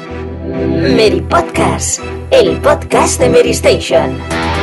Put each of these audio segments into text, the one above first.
Mary Podcast, el podcast de Mary Station.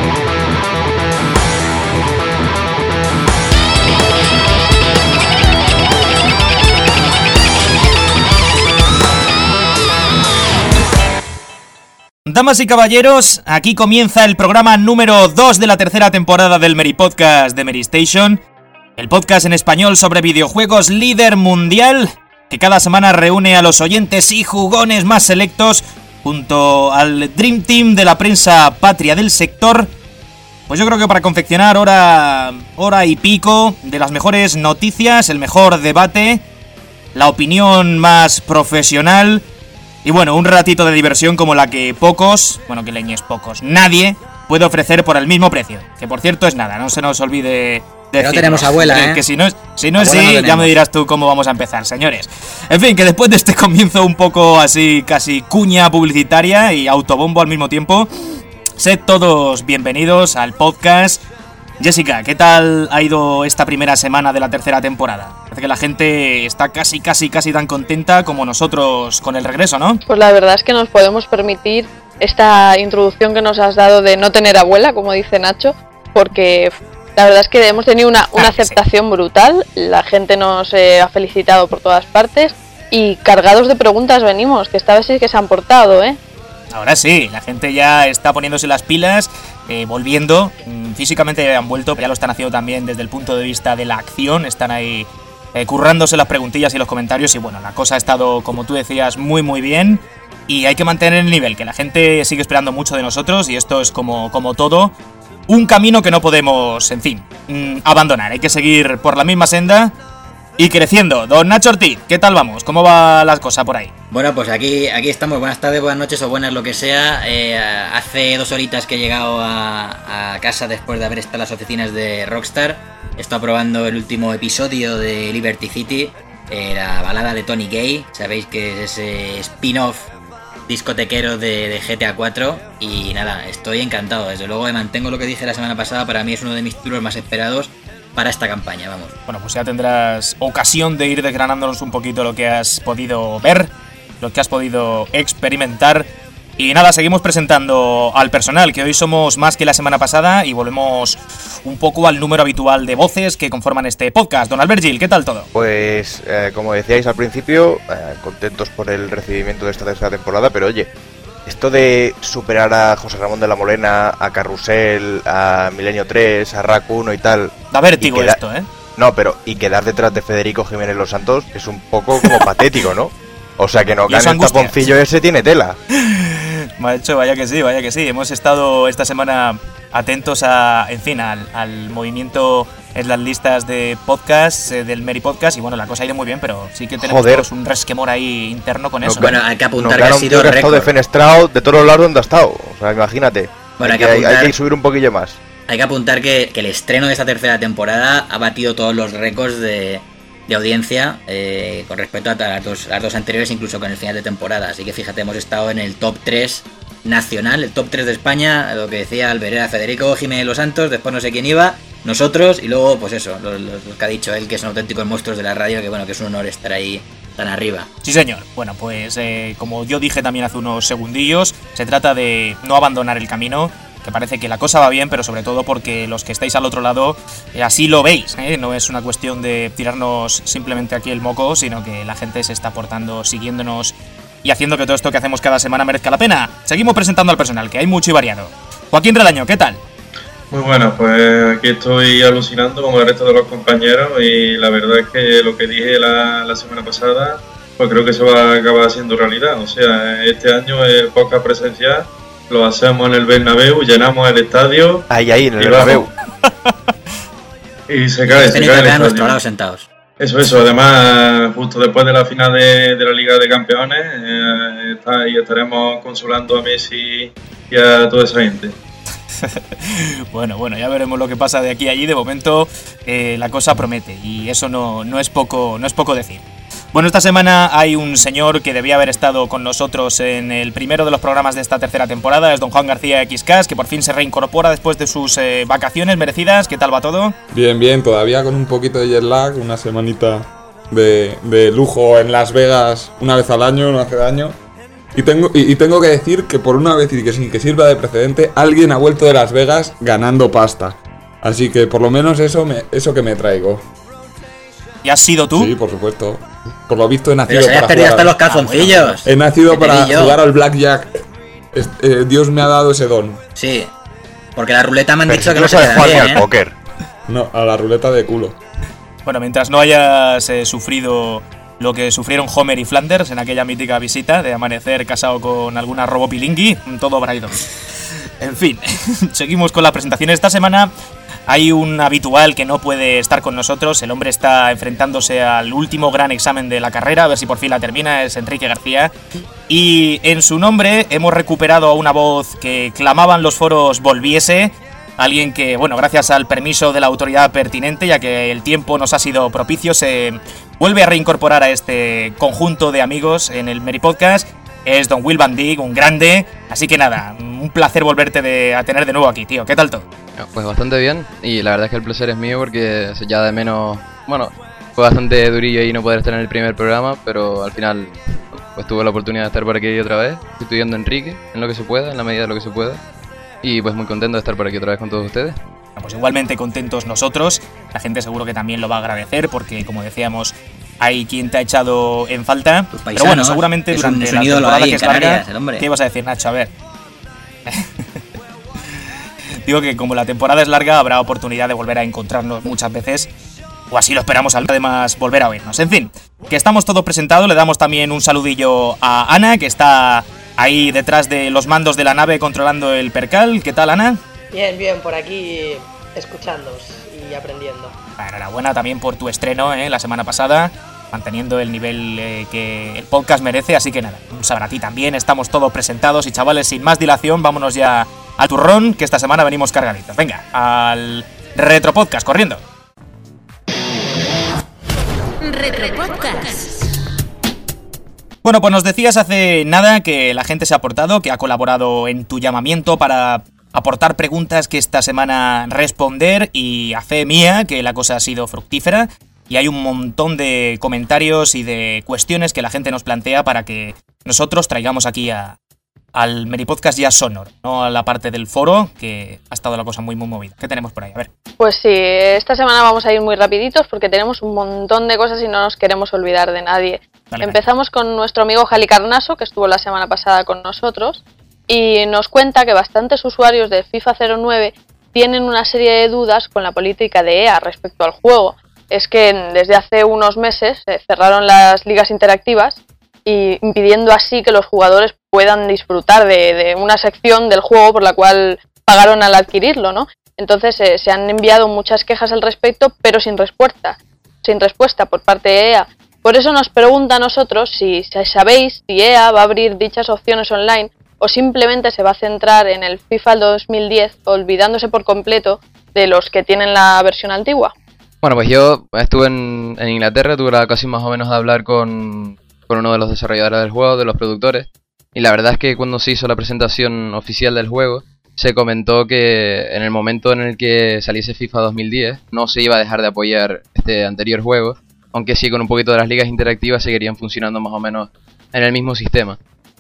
Damas y caballeros, aquí comienza el programa número 2 de la tercera temporada del Mary Podcast de Mary Station, el podcast en español sobre videojuegos líder mundial, que cada semana reúne a los oyentes y jugones más selectos junto al Dream Team de la prensa patria del sector. Pues yo creo que para confeccionar hora y pico de las mejores noticias, el mejor debate, la opinión más profesional y bueno, un ratito de diversión como la que nadie puede ofrecer por el mismo precio. Que por cierto es nada, no se nos olvide decir. No tenemos abuela, ¿eh? Que si no es no así, ya me dirás tú cómo vamos a empezar, señores. En fin, que después de este comienzo un poco así, casi cuña publicitaria y autobombo al mismo tiempo, sed todos bienvenidos al podcast. Jessica, ¿qué tal ha ido esta primera semana de la tercera temporada? Parece que la gente está casi tan contenta como nosotros con el regreso, ¿no? Pues la verdad es que nos podemos permitir esta introducción que nos has dado de no tener abuela, como dice Nacho, porque la verdad es que hemos tenido una aceptación brutal, la gente nos ha felicitado por todas partes y cargados de preguntas venimos, que esta vez sí que se han portado, ¿eh? Ahora sí, la gente ya está poniéndose las pilas, volviendo, físicamente ya han vuelto, pero ya lo están haciendo también desde el punto de vista de la acción, están ahí currándose las preguntillas y los comentarios y bueno, la cosa ha estado, como tú decías, muy bien y hay que mantener el nivel, que la gente sigue esperando mucho de nosotros y esto es como todo, un camino que no podemos, en fin, abandonar, hay que seguir por la misma senda y creciendo. Don Nacho Ortiz, ¿qué tal vamos? ¿Cómo va las cosas por ahí? Bueno, pues aquí estamos. Buenas tardes, buenas noches o buenas lo que sea. Hace 2 horitas que he llegado a casa después de haber estado en las oficinas de Rockstar. He estado probando el último episodio de Liberty City, la balada de Tony Gay. Sabéis que es ese spin-off discotequero de GTA 4 y nada, estoy encantado. Desde luego me mantengo lo que dije la semana pasada, para mí es uno de mis títulos más esperados para esta campaña, vamos. Bueno, pues ya tendrás ocasión de ir desgranándonos un poquito lo que has podido ver, lo que has podido experimentar. Y nada, seguimos presentando al personal, que hoy somos más que la semana pasada y volvemos un poco al número habitual de voces que conforman este podcast. Don Albert Gil, ¿qué tal todo? Pues, como decíais al principio, contentos por el recibimiento de esta tercera temporada, pero oye, esto de superar a José Ramón de la Morena, a Carrusel, a Milenio 3, a Rack 1 y tal... Da vértigo esto, ¿eh? No, pero y quedar detrás de Federico Jiménez Los Santos es un poco como patético, ¿no? O sea que no gane el taponcillo ese tiene tela. Macho, vaya que sí. Hemos estado esta semana atentos al movimiento en las listas de podcast del Mary Podcast y bueno, la cosa ha ido muy bien, pero sí que tenemos todos un resquemor ahí interno con eso. Bueno, hay que apuntar que ha sido récord. Ha estado defenestrado de todos los lados donde ha estado. O sea, imagínate. Bueno, hay que subir un poquillo más. Hay que apuntar que el estreno de esta tercera temporada ha batido todos los récords de audiencia con respecto a las dos anteriores, incluso con el final de temporada. Así que fíjate, hemos estado en el top 3 nacional, el top 3 de España, lo que decía Alberera, Federico Jiménez Los Santos, después no sé quién iba, nosotros y luego pues eso, los que ha dicho él, que son auténticos monstruos de la radio, que bueno, que es un honor estar ahí tan arriba. Sí señor, bueno pues como yo dije también hace unos segundillos, se trata de no abandonar el camino, que parece que la cosa va bien, pero sobre todo porque los que estáis al otro lado así lo veis, no es una cuestión de tirarnos simplemente aquí el moco, sino que la gente se está aportando, siguiéndonos y haciendo que todo esto que hacemos cada semana merezca la pena. Seguimos presentando al personal, que hay mucho y variado. Joaquín Relaño, ¿qué tal? Muy bueno, pues aquí estoy alucinando como el resto de los compañeros y la verdad es que lo que dije la semana pasada, pues creo que se va a acabar siendo realidad. O sea, este año el podcast presencial lo hacemos en el Bernabéu, llenamos el estadio. Ahí, en el Bernabéu. Y se cae el estadio. Sentados. Eso, además, justo después de la final de la Liga de Campeones, y estaremos consolando a Messi y a toda esa gente. Bueno, ya veremos lo que pasa de aquí a allí. De momento la cosa promete y eso no es poco decir. Bueno, esta semana hay un señor que debía haber estado con nosotros en el primero de los programas de esta tercera temporada, es don Juan García XCAS, que por fin se reincorpora después de sus vacaciones merecidas. ¿Qué tal va todo? Bien, todavía con un poquito de jet lag, una semanita de lujo en Las Vegas una vez al año, no hace daño. Y tengo que decir que por una vez y que sin que sirva de precedente, alguien ha vuelto de Las Vegas ganando pasta. Así que por lo menos eso que me traigo. ¿Y has sido tú? Sí, por supuesto. Por lo visto he nacido Pero se para has perdido jugar hasta los calzoncillos. He nacido para yo. jugar al blackjack. Dios me ha dado ese don. Sí, porque la ruleta me han Pero dicho si que no no se sabes queda jugar bien, al póker. No, a la ruleta de culo. Bueno, mientras no hayas sufrido lo que sufrieron Homer y Flanders en aquella mítica visita de amanecer casado con alguna robopilingui, todo habrá ido. En fin, seguimos con la presentación. Esta semana hay un habitual que no puede estar con nosotros. El hombre está enfrentándose al último gran examen de la carrera, a ver si por fin la termina. Es Enrique García. Y en su nombre hemos recuperado a una voz que clamaban los foros volviese. Alguien que, bueno, gracias al permiso de la autoridad pertinente, ya que el tiempo nos ha sido propicio, se vuelve a reincorporar a este conjunto de amigos en el Meri Podcast. Es Don Will Van Dijk, un grande. Así que nada, un placer volverte a tener de nuevo aquí, tío. ¿Qué tal todo? Pues bastante bien, y la verdad es que el placer es mío porque ya de menos... Bueno, fue bastante durillo ahí no poder estar en el primer programa, pero al final pues tuve la oportunidad de estar por aquí otra vez, sustituyendo a Enrique en lo que se pueda, en la medida de lo que se pueda. Y pues muy contento de estar por aquí otra vez con todos ustedes. Pues igualmente contentos nosotros, la gente seguro que también lo va a agradecer porque, como decíamos, hay quien te ha echado en falta. Pero bueno, seguramente durante la temporada que es larga... ¿Qué ibas a decir, Nacho? A ver. Digo que como la temporada es larga habrá oportunidad de volver a encontrarnos muchas veces, o así lo esperamos, además volver a oírnos. En fin, que estamos todos presentados, le damos también un saludillo a Ana, que está ahí detrás de los mandos de la nave controlando el percal. ¿Qué tal, Ana? Bien, por aquí escuchándoos y aprendiendo. Enhorabuena también por tu estreno la semana pasada, manteniendo el nivel que el podcast merece, así que nada, un saludo a ti también, estamos todos presentados y chavales, sin más dilación, vámonos ya al turrón, que esta semana venimos cargaditos. Venga, al Retropodcast, corriendo. Retropodcast. Bueno, pues nos decías hace nada que la gente se ha aportado, que ha colaborado en tu llamamiento para aportar preguntas que esta semana responder, y a fe mía que la cosa ha sido fructífera y hay un montón de comentarios y de cuestiones que la gente nos plantea para que nosotros traigamos aquí al Meri Podcast ya sonoro, no a la parte del foro, que ha estado la cosa muy movida. ¿Qué tenemos por ahí? A ver. Pues sí, esta semana vamos a ir muy rapiditos porque tenemos un montón de cosas y no nos queremos olvidar de nadie. Dale. Empezamos con nuestro amigo Jali Carnaso, que estuvo la semana pasada con nosotros, y nos cuenta que bastantes usuarios de FIFA 09 tienen una serie de dudas con la política de EA respecto al juego. Es que desde hace unos meses cerraron las ligas interactivas y impidiendo así que los jugadores puedan disfrutar de una sección del juego por la cual pagaron al adquirirlo, ¿no? Entonces se han enviado muchas quejas al respecto, pero sin respuesta por parte de EA. Por eso nos pregunta a nosotros si sabéis si EA va a abrir dichas opciones online o simplemente se va a centrar en el FIFA 2010, olvidándose por completo de los que tienen la versión antigua. Bueno, pues yo estuve en Inglaterra, tuve la ocasión más o menos de hablar con uno de los desarrolladores del juego, de los productores, y la verdad es que cuando se hizo la presentación oficial del juego, se comentó que en el momento en el que saliese FIFA 2010 no se iba a dejar de apoyar este anterior juego, aunque sí con un poquito de las ligas interactivas seguirían funcionando más o menos en el mismo sistema.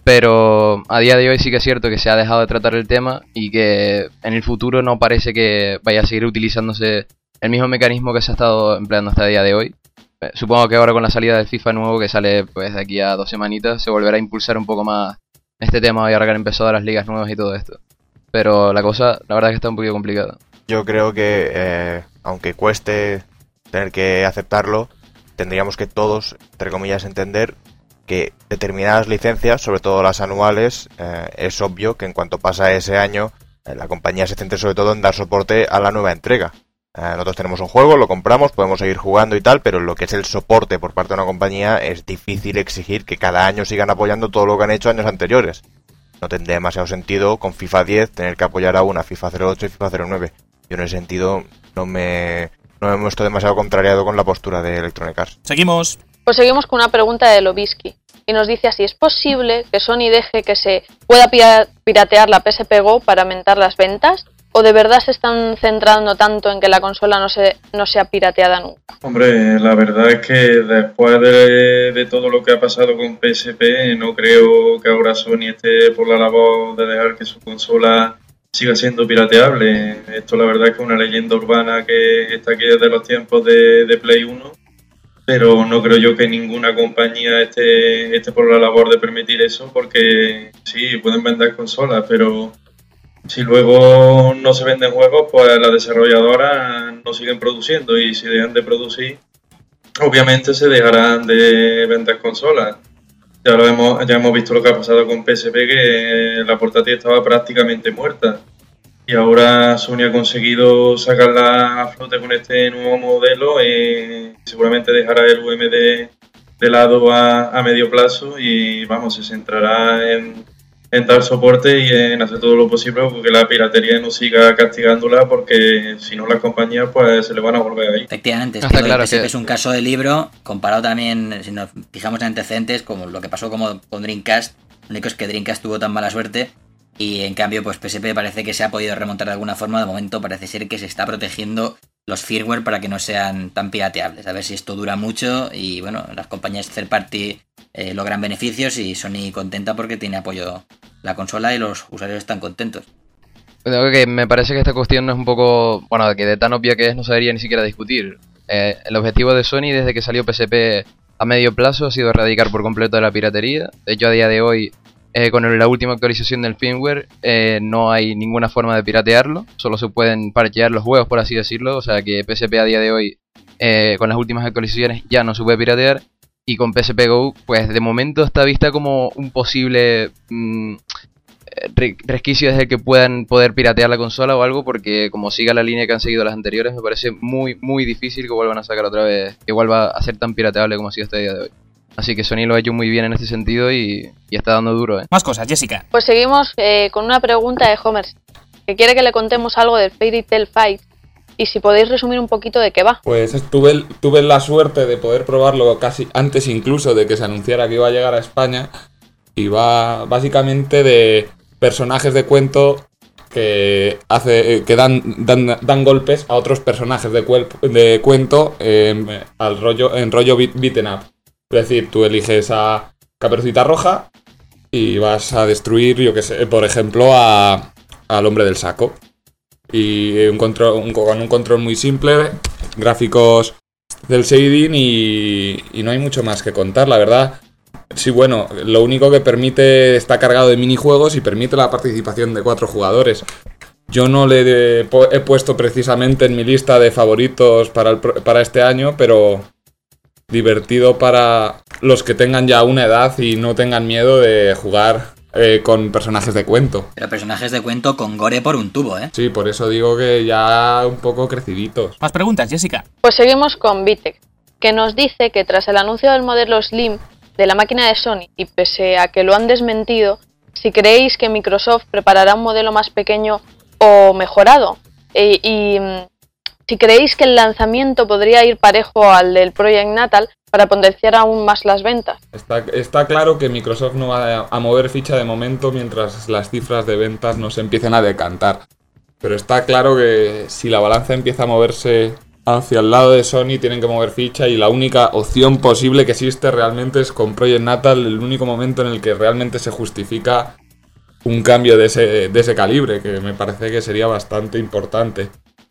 Pero a día de hoy sí que es cierto que se ha dejado de tratar el tema y que en el futuro no parece que vaya a seguir utilizándose el mismo mecanismo que se ha estado empleando hasta el día de hoy. Supongo que ahora con la salida del FIFA nuevo que sale pues de aquí a 2 semanitas se volverá a impulsar un poco más este tema y ahora que han empezado las ligas nuevas y todo esto. Pero la cosa, la verdad es que está un poquito complicada. Yo creo que, aunque cueste tener que aceptarlo, tendríamos que todos, entre comillas, entender que determinadas licencias, sobre todo las anuales, es obvio que en cuanto pasa ese año, la compañía se centre sobre todo en dar soporte a la nueva entrega. Nosotros tenemos un juego, lo compramos, podemos seguir jugando y tal, pero lo que es el soporte por parte de una compañía es difícil exigir que cada año sigan apoyando todo lo que han hecho años anteriores. No tendría demasiado sentido con FIFA 10 tener que apoyar aún a FIFA 08 y FIFA 09. Yo en ese sentido no me muestro demasiado contrariado con la postura de Electronic Arts. Seguimos. Pues seguimos con una pregunta de Lobisky y nos dice así: ¿es posible que Sony deje que se pueda piratear la PSP Go para aumentar las ventas? ¿O de verdad se están centrando tanto en que la consola no sea pirateada nunca? Hombre, la verdad es que después de todo lo que ha pasado con PSP, no creo que ahora Sony esté por la labor de dejar que su consola siga siendo pirateable. Esto la verdad es que es una leyenda urbana que está aquí desde los tiempos de Play 1, pero no creo yo que ninguna compañía esté por la labor de permitir eso, porque sí, pueden vender consolas, pero si luego no se venden juegos, pues las desarrolladoras no siguen produciendo, y si dejan de producir, obviamente se dejarán de vender consolas. Ya hemos visto lo que ha pasado con PSP, que la portátil estaba prácticamente muerta. Y ahora Sony ha conseguido sacarla a flote con este nuevo modelo, y seguramente dejará el UMD de lado a medio plazo y vamos, se centrará en dar soporte y en hacer todo lo posible porque la piratería no siga castigándola, porque si no las compañías pues se le van a volver ahí. Efectivamente, Está claro PSP que es un caso de libro, comparado también, si nos fijamos en antecedentes, como lo que pasó como con Dreamcast. Lo único es que Dreamcast tuvo tan mala suerte y en cambio pues PSP parece que se ha podido remontar de alguna forma. De momento parece ser que se está protegiendo los firmware para que no sean tan pirateables. A ver si esto dura mucho y bueno, las compañías third party logran beneficios y Sony contenta porque tiene apoyo la consola y los usuarios están contentos. Creo que me parece que esta cuestión no es un poco, bueno, que de tan obvia que es no se debería ni siquiera discutir. El objetivo de Sony desde que salió PSP a medio plazo ha sido erradicar por completo la piratería. De hecho, a día de hoy, con la última actualización del firmware, no hay ninguna forma de piratearlo. Solo se pueden parchear los juegos, por así decirlo. O sea que PSP a día de hoy, con las últimas actualizaciones, ya no se puede piratear. Y con PSP Go, pues de momento está vista como un posible resquicio desde que puedan poder piratear la consola o algo, porque como siga la línea que han seguido las anteriores, me parece muy muy difícil que vuelvan a sacar otra vez, que vuelva a ser tan pirateable como ha sido hasta el día de hoy. Así que Sony lo ha hecho muy bien en este sentido y está dando duro, ¿eh? Más cosas, Jessica. Pues seguimos con una pregunta de Homer, que quiere que le contemos algo del Fairy Tail Fight y si podéis resumir un poquito de qué va. Pues tuve la suerte de poder probarlo casi antes incluso de que se anunciara que iba a llegar a España, y va básicamente de personajes de cuento que dan golpes a otros personajes de cuento en rollo beaten up. Es decir, tú eliges a Caperucita Roja y vas a destruir, yo que sé, por ejemplo, al hombre del saco. Y con un control muy simple, gráficos del shading y no hay mucho más que contar, la verdad. Sí, bueno, lo único que permite, está cargado de minijuegos y permite la participación de 4 jugadores. Yo no le he puesto precisamente en mi lista de favoritos para este año, pero divertido para los que tengan ya una edad y no tengan miedo de jugar con personajes de cuento. Pero personajes de cuento con gore por un tubo, ¿eh? Sí, por eso digo que ya un poco creciditos. Más preguntas, Jessica. Pues seguimos con Vitek, que nos dice que tras el anuncio del modelo Slim de la máquina de Sony, y pese a que lo han desmentido, si creéis que Microsoft preparará un modelo más pequeño o mejorado, y si creéis que el lanzamiento podría ir parejo al del Project Natal para potenciar aún más las ventas. Está claro que Microsoft no va a mover ficha de momento mientras las cifras de ventas no se empiecen a decantar. Pero está claro que si la balanza empieza a moverse hacia el lado de Sony, tienen que mover ficha, y la única opción posible que existe realmente es con Project Natal, el único momento en el que realmente se justifica un cambio de ese calibre, que me parece que sería bastante importante.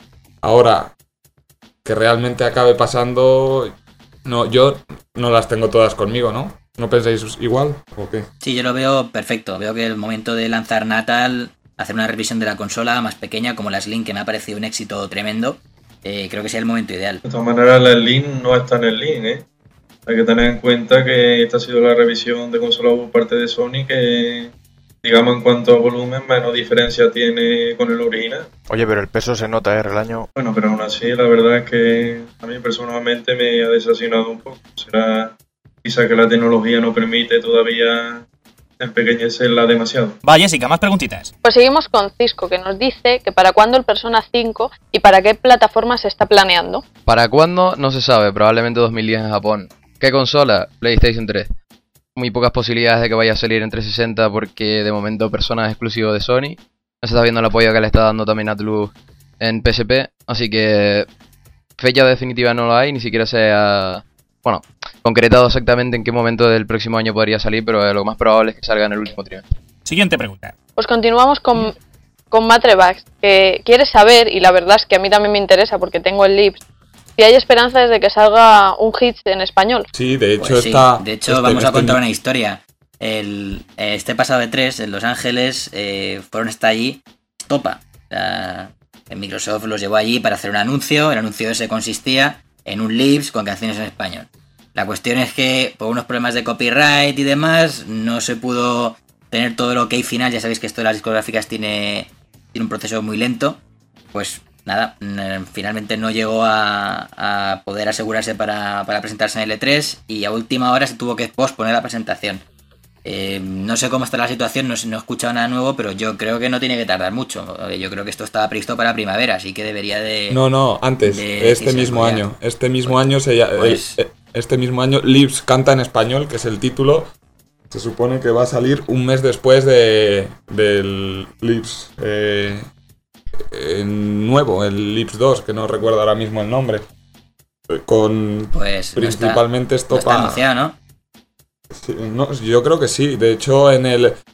Ahora, que realmente acabe pasando, no, yo no las tengo todas conmigo, ¿no? ¿No pensáis igual o qué? Sí, yo lo veo perfecto. Veo que el momento de lanzar Natal, hacer una revisión de la consola más pequeña como la Slim, que me ha parecido un éxito tremendo, creo que sea el momento ideal. De todas maneras, la Slim no está en el Slim, ¿eh? Hay que tener en cuenta que esta ha sido la revisión de consola por parte de Sony, que, digamos, en cuanto a volumen, menos diferencia tiene con el original. Oye, pero el peso se nota, el año. Bueno, pero aún así, la verdad es que a mí personalmente me ha desasinado un poco. Será quizá que la tecnología no permite todavía empequeñecerla demasiado. Va, Jessica, más preguntitas. Pues seguimos con Cisco, que nos dice que para cuándo el Persona 5 y para qué plataforma se está planeando. ¿Para cuándo? No se sabe, probablemente 2010 en Japón. ¿Qué consola? PlayStation 3. Muy pocas posibilidades de que vaya a salir en 360 porque de momento Persona es exclusivo de Sony. se está viendo el apoyo que le está dando también Atlus en PSP, así que fecha definitiva no lo hay, ni siquiera se ha concretado exactamente en qué momento del próximo año podría salir, pero lo más probable es que salga en el último trimestre. Siguiente pregunta. Pues continuamos con Matrebax, que quiere saber, y la verdad es que a mí también me interesa porque tengo el Lips, si hay esperanzas de que salga un hit en español. Sí, de hecho Pues sí. está... De hecho, vamos a contar una historia. Este pasado E3 en Los Ángeles fueron hasta allí Stopa. O sea, Microsoft los llevó allí para hacer un anuncio. El anuncio ese consistía en un Lips con canciones en español. La cuestión es que por unos problemas de copyright y demás no se pudo tener todo lo que hay final. Ya sabéis que esto de las discográficas tiene un proceso muy lento. Pues nada, finalmente no llegó a poder asegurarse para presentarse en el E3 y a última hora se tuvo que posponer la presentación. No sé cómo está la situación, no he escuchado nada nuevo, pero yo creo que no tiene que tardar mucho. Yo creo que esto estaba previsto para primavera, así que debería de... No, antes, este mismo año. Este mismo año este mismo año Lips canta en español, que es el título. Se supone que va a salir un mes después del Lips nuevo, el Lips 2, que no recuerdo ahora mismo el nombre. Con pues principalmente Stopa. No está anunciado, ¿no? Sí, no, yo creo que sí. De hecho, en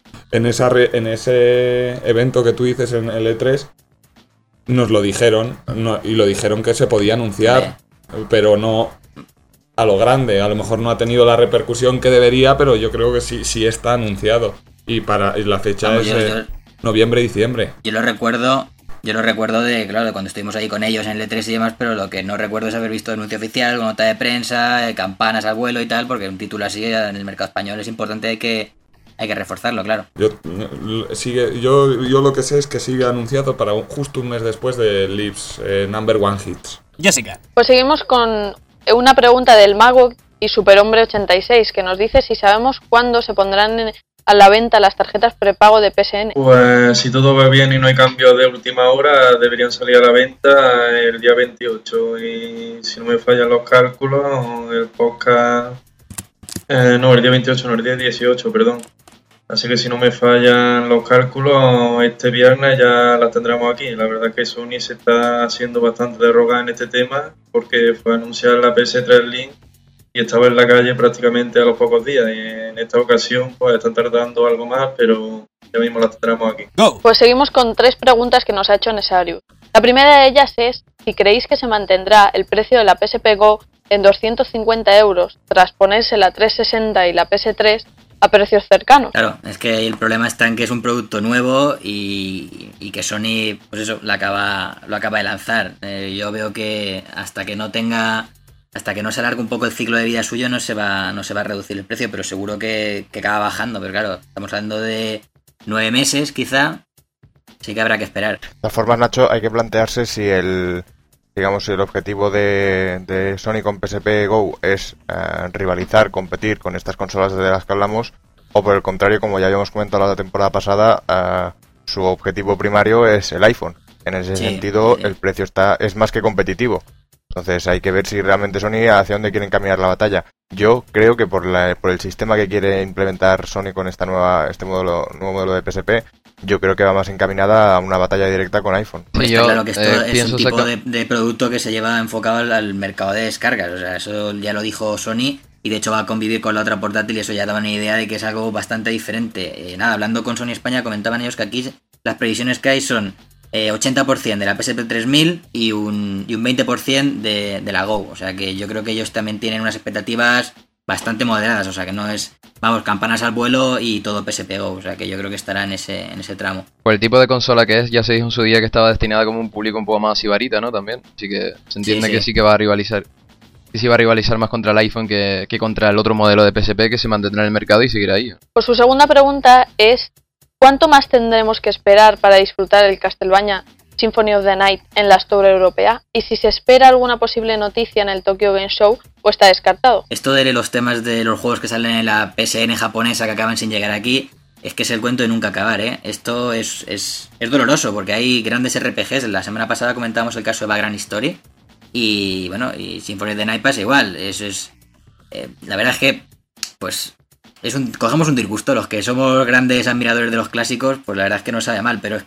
ese evento que tú dices en el E3 nos lo dijeron, y lo dijeron que se podía anunciar, pero no a lo grande. A lo mejor no ha tenido la repercusión que debería, pero yo creo que sí está anunciado. Y la fecha es noviembre-diciembre. Yo lo recuerdo de cuando estuvimos ahí con ellos en el E3 y demás, pero lo que no recuerdo es haber visto anuncio oficial, con nota de prensa, campanas al vuelo y tal, porque un título así en el mercado español es importante, hay que reforzarlo, claro. Yo lo que sé es que sigue anunciado para justo un mes después de Lips Number One Hits. Jessica. Pues seguimos con una pregunta del Mago y Superhombre86, que nos dice si sabemos cuándo se pondrán a la venta las tarjetas prepago de PSN. Pues si todo va bien y no hay cambios de última hora, deberían salir a la venta el día 28. Y si no me fallan los cálculos, el podcast... el día 28, no, el día 18, perdón. Así que si no me fallan los cálculos, este viernes ya las tendremos aquí. La verdad es que Sony se está haciendo bastante de rogar en este tema, porque fue a anunciar la PS3 Link y estaba en la calle prácticamente a los pocos días, y en esta ocasión pues están tardando algo más, pero ya mismo las tendremos aquí. Go. Pues seguimos con 3 preguntas que nos ha hecho Nesarius. La primera de ellas es si creéis que se mantendrá el precio de la PSP Go en 250 euros tras ponerse la 360 y la PS3 a precios cercanos. Claro, es que el problema está en que es un producto nuevo y que Sony, pues eso, lo acaba de lanzar. Yo veo que hasta que no se alargue un poco el ciclo de vida suyo no se va a reducir el precio, pero seguro que acaba bajando. Pero claro, estamos hablando de 9 meses quizá, sí que habrá que esperar. De todas formas, Nacho, hay que plantearse si el objetivo de Sony con PSP Go es rivalizar, competir con estas consolas de las que hablamos, o por el contrario, como ya habíamos comentado la temporada pasada, su objetivo primario es el iPhone. En ese sentido, el precio es más que competitivo. Entonces hay que ver si realmente Sony hacia dónde quieren caminar la batalla. Yo creo que por el sistema que quiere implementar Sony con nuevo modelo de PSP, yo creo que va más encaminada a una batalla directa con iPhone. Pues está claro que esto es un tipo de producto que se lleva enfocado al mercado de descargas. O sea, eso ya lo dijo Sony y de hecho va a convivir con la otra portátil y eso ya daba una idea de que es algo bastante diferente. Hablando con Sony España comentaban ellos que aquí las previsiones que hay son 80% de la PSP 3000 y un 20% de la Go. O sea que yo creo que ellos también tienen unas expectativas bastante moderadas. O sea que no es, campanas al vuelo y todo PSP Go. O sea que yo creo que estará en ese tramo. Por el tipo de consola que es, ya se dijo en su día que estaba destinada como un público un poco más sibarita, ¿no? También. Así que se entiende que sí que va a rivalizar. Y sí va a rivalizar más contra el iPhone que contra el otro modelo de PSP que se mantendrá en el mercado y seguirá ahí. Pues su segunda pregunta es: ¿cuánto más tendremos que esperar para disfrutar el Castlevania Symphony of the Night en la Store europea? Y si se espera alguna posible noticia en el Tokyo Game Show o está descartado. Esto de los temas de los juegos que salen en la PSN japonesa que acaban sin llegar aquí, es que es el cuento de nunca acabar, ¿eh? Esto es doloroso porque hay grandes RPGs. La semana pasada comentábamos el caso de Vagrant Story y bueno, y Symphony of the Night pasa igual. Eso es la verdad es que pues cogemos un disgusto. Los que somos grandes admiradores de los clásicos, pues la verdad es que no sabe mal, pero es que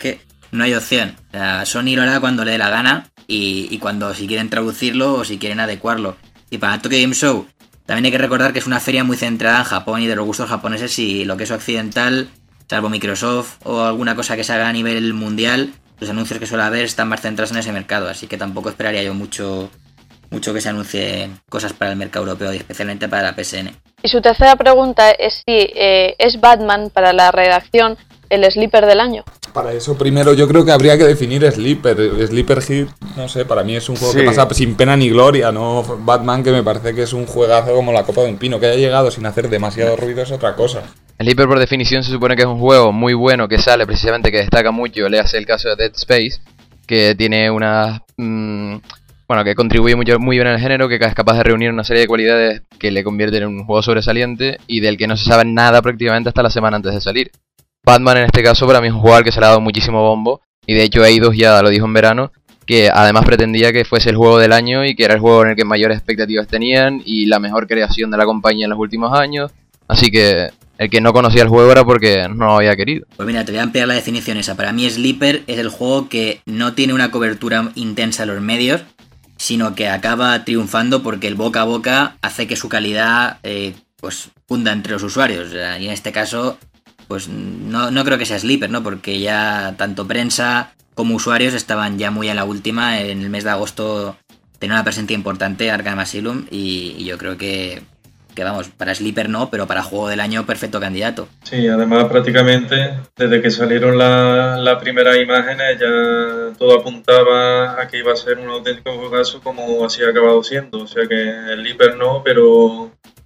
no hay opción. O sea, Sony lo hará cuando le dé la gana y cuando si quieren traducirlo o si quieren adecuarlo. Y para Tokyo Game Show también hay que recordar que es una feria muy centrada en Japón y de los gustos japoneses, y lo que es occidental, salvo Microsoft o alguna cosa que se haga a nivel mundial, los anuncios que suele haber están más centrados en ese mercado, así que tampoco esperaría yo mucho que se anuncien cosas para el mercado europeo y especialmente para la PSN. Y su tercera pregunta es si es Batman para la redacción el sleeper del año. Para eso primero yo creo que habría que definir sleeper. Sleeper Hit, no sé, para mí es un juego que pasa sin pena ni gloria, ¿no? Batman, que me parece que es un juegazo como la copa de un pino, que haya llegado sin hacer demasiado ruido es otra cosa. Sleeper por definición se supone que es un juego muy bueno que sale precisamente, que destaca mucho, le hace el caso de Dead Space, que tiene una... bueno, que contribuye muy bien al género, que es capaz de reunir una serie de cualidades que le convierten en un juego sobresaliente y del que no se sabe nada prácticamente hasta la semana antes de salir. Batman en este caso para mí es un juego al que se le ha dado muchísimo bombo, y de hecho Eidos ya lo dijo en verano, que además pretendía que fuese el juego del año y que era el juego en el que mayores expectativas tenían y la mejor creación de la compañía en los últimos años, así que el que no conocía el juego era porque no lo había querido. Pues mira, te voy a ampliar la definición esa. Para mí Sleeper es el juego que no tiene una cobertura intensa en los medios, sino que acaba triunfando porque el boca a boca hace que su calidad pues cunda entre los usuarios. O sea, y en este caso, pues no creo que sea Sleeper, ¿no? Porque ya tanto prensa como usuarios estaban ya muy a la última. En el mes de agosto tenía una presencia importante Arkham Asylum y yo creo que vamos, para Sleeper no, pero para juego del año perfecto candidato. Sí, además prácticamente desde que salieron las primeras imágenes ya todo apuntaba a que iba a ser un auténtico juegazo, como así ha acabado siendo. O sea que Sleeper no, pero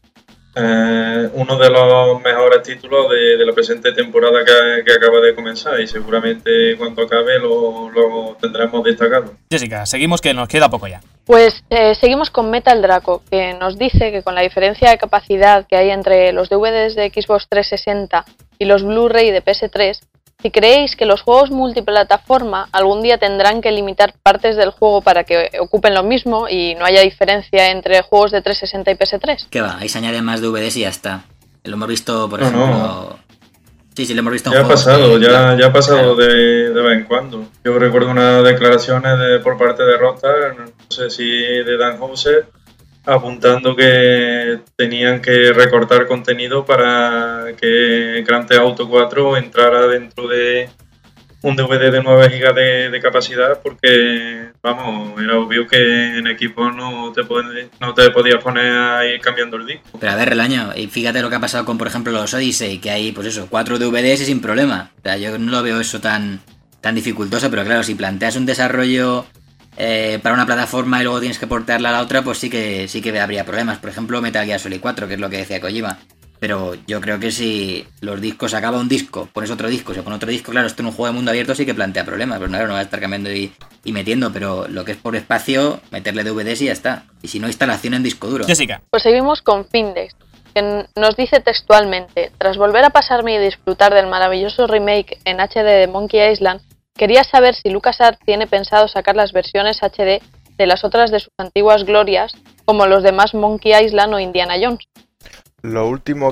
uno de los mejores títulos de la presente temporada que acaba de comenzar, y seguramente cuando acabe lo tendremos destacado. Jessica, seguimos que nos queda poco ya. Pues seguimos con Metal Draco, que nos dice que con la diferencia de capacidad que hay entre los DVDs de Xbox 360 y los Blu-ray de PS3, si creéis que los juegos multiplataforma algún día tendrán que limitar partes del juego para que ocupen lo mismo y no haya diferencia entre juegos de 360 y PS3. ¿Qué va? Ahí se añaden más DVDs y ya está. Lo hemos visto, por ejemplo... No. Sí, lo hemos visto en ya juegos. Ya ha pasado de vez en cuando. Yo recuerdo unas declaraciones por parte de Rockstar, no sé si de Dan Houser, apuntando que tenían que recortar contenido para que Grand Theft Auto 4 entrara dentro de un DVD de 9 GB de capacidad, porque, vamos, era obvio que en equipo no te podías poner a ir cambiando el disco. Pero a ver, Relaño, y fíjate lo que ha pasado con, por ejemplo, los Odyssey, que hay, pues eso, 4 DVDs y sin problema. O sea, yo no lo veo eso tan dificultoso, pero claro, si planteas un desarrollo para una plataforma y luego tienes que portearla a la otra, pues sí que habría problemas. Por ejemplo, Metal Gear Solid 4, que es lo que decía Kojima. Pero yo creo que si los discos acaba un disco, pones otro disco, se pone otro disco, claro, esto en un juego de mundo abierto sí que plantea problemas, pero claro, no va a estar cambiando y metiendo, pero lo que es por espacio, meterle DVDs y ya está. Y si no, instalación en disco duro. Jessica. Pues seguimos con Findex, que nos dice textualmente: tras volver a pasarme y disfrutar del maravilloso remake en HD de Monkey Island, quería saber si LucasArts tiene pensado sacar las versiones HD de las otras de sus antiguas glorias, como los demás Monkey Island o Indiana Jones. Lo último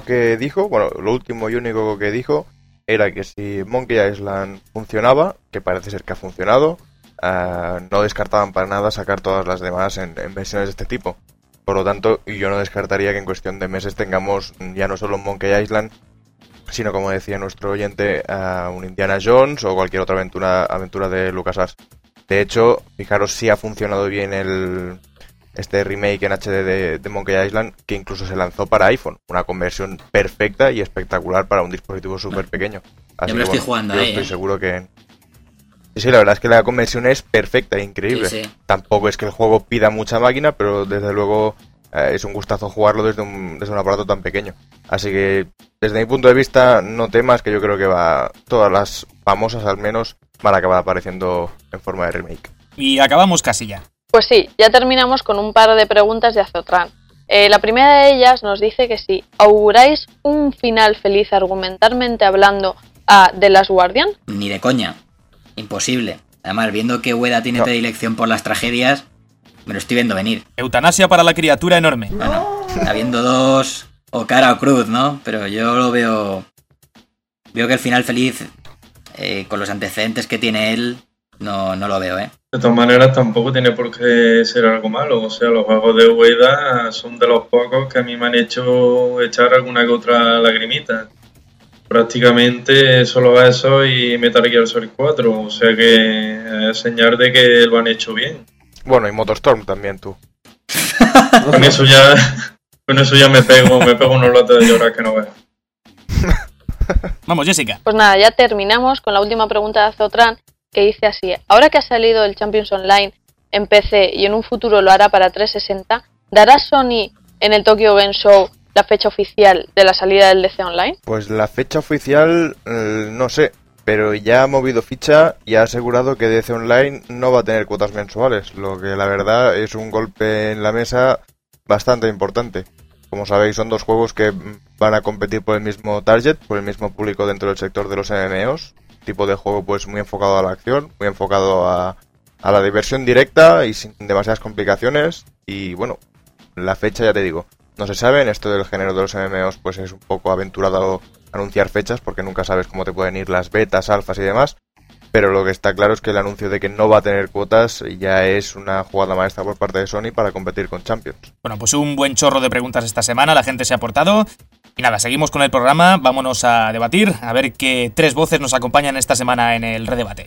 y único que dijo era que si Monkey Island funcionaba, que parece ser que ha funcionado, no descartaban para nada sacar todas las demás en versiones de este tipo. Por lo tanto, yo no descartaría que en cuestión de meses tengamos ya no solo Monkey Island, sino, como decía nuestro oyente, un Indiana Jones o cualquier otra aventura de LucasArts. De hecho, fijaros si ha funcionado bien este remake en HD de Monkey Island, que incluso se lanzó para iPhone, una conversión perfecta y espectacular para un dispositivo súper pequeño. Así yo me lo estoy jugando ahí. Estoy seguro que... Sí, la verdad es que la conversión es perfecta e increíble. Sí. Tampoco es que el juego pida mucha máquina, pero desde luego es un gustazo jugarlo desde un aparato tan pequeño. Así que, desde mi punto de vista, no temas, que yo creo que todas las famosas al menos van a acabar apareciendo en forma de remake. Y acabamos casi ya. Pues sí, ya terminamos con un par de preguntas de Azotran. La primera de ellas nos dice que si auguráis un final feliz argumentalmente hablando a The Last Guardian. Ni de coña. Imposible. Además, viendo que Ueda tiene predilección por las tragedias, me lo estoy viendo venir. Eutanasia para la criatura enorme. Bueno, habiendo dos, o cara o cruz, ¿no? Pero yo lo veo... Veo que el final feliz con los antecedentes que tiene él, no lo veo, ¿eh? De todas maneras, tampoco tiene por qué ser algo malo. O sea, los juegos de Ueda son de los pocos que a mí me han hecho echar alguna que otra lagrimita. Prácticamente solo a eso y Metal Gear Solid 4. O sea que es señal de que lo han hecho bien. Bueno, y Motorstorm también, tú. Con eso ya me pego unos lotes de llorar que no veas. Vamos, Jessica. Pues nada, ya terminamos con la última pregunta de Azotran, que dice así: ahora que ha salido el Champions Online en PC y en un futuro lo hará para 360, ¿dará Sony en el Tokyo Game Show la fecha oficial de la salida del DC Online? Pues la fecha oficial no sé, pero ya ha movido ficha y ha asegurado que DC Online no va a tener cuotas mensuales, lo que la verdad es un golpe en la mesa bastante importante. Como sabéis, son dos juegos que van a competir por el mismo target, por el mismo público dentro del sector de los MMOs. Tipo de juego pues muy enfocado a la acción, muy enfocado a la diversión directa y sin demasiadas complicaciones. Y bueno, la fecha ya te digo, no se sabe. En esto del género de los MMOs pues es un poco aventurado anunciar fechas porque nunca sabes cómo te pueden ir las betas, alfas y demás. Pero lo que está claro es que el anuncio de que no va a tener cuotas ya es una jugada maestra por parte de Sony para competir con Champions. Bueno, pues un buen chorro de preguntas esta semana, la gente se ha aportado. Y nada, seguimos con el programa, vámonos a debatir, a ver qué tres voces nos acompañan esta semana en el redebate.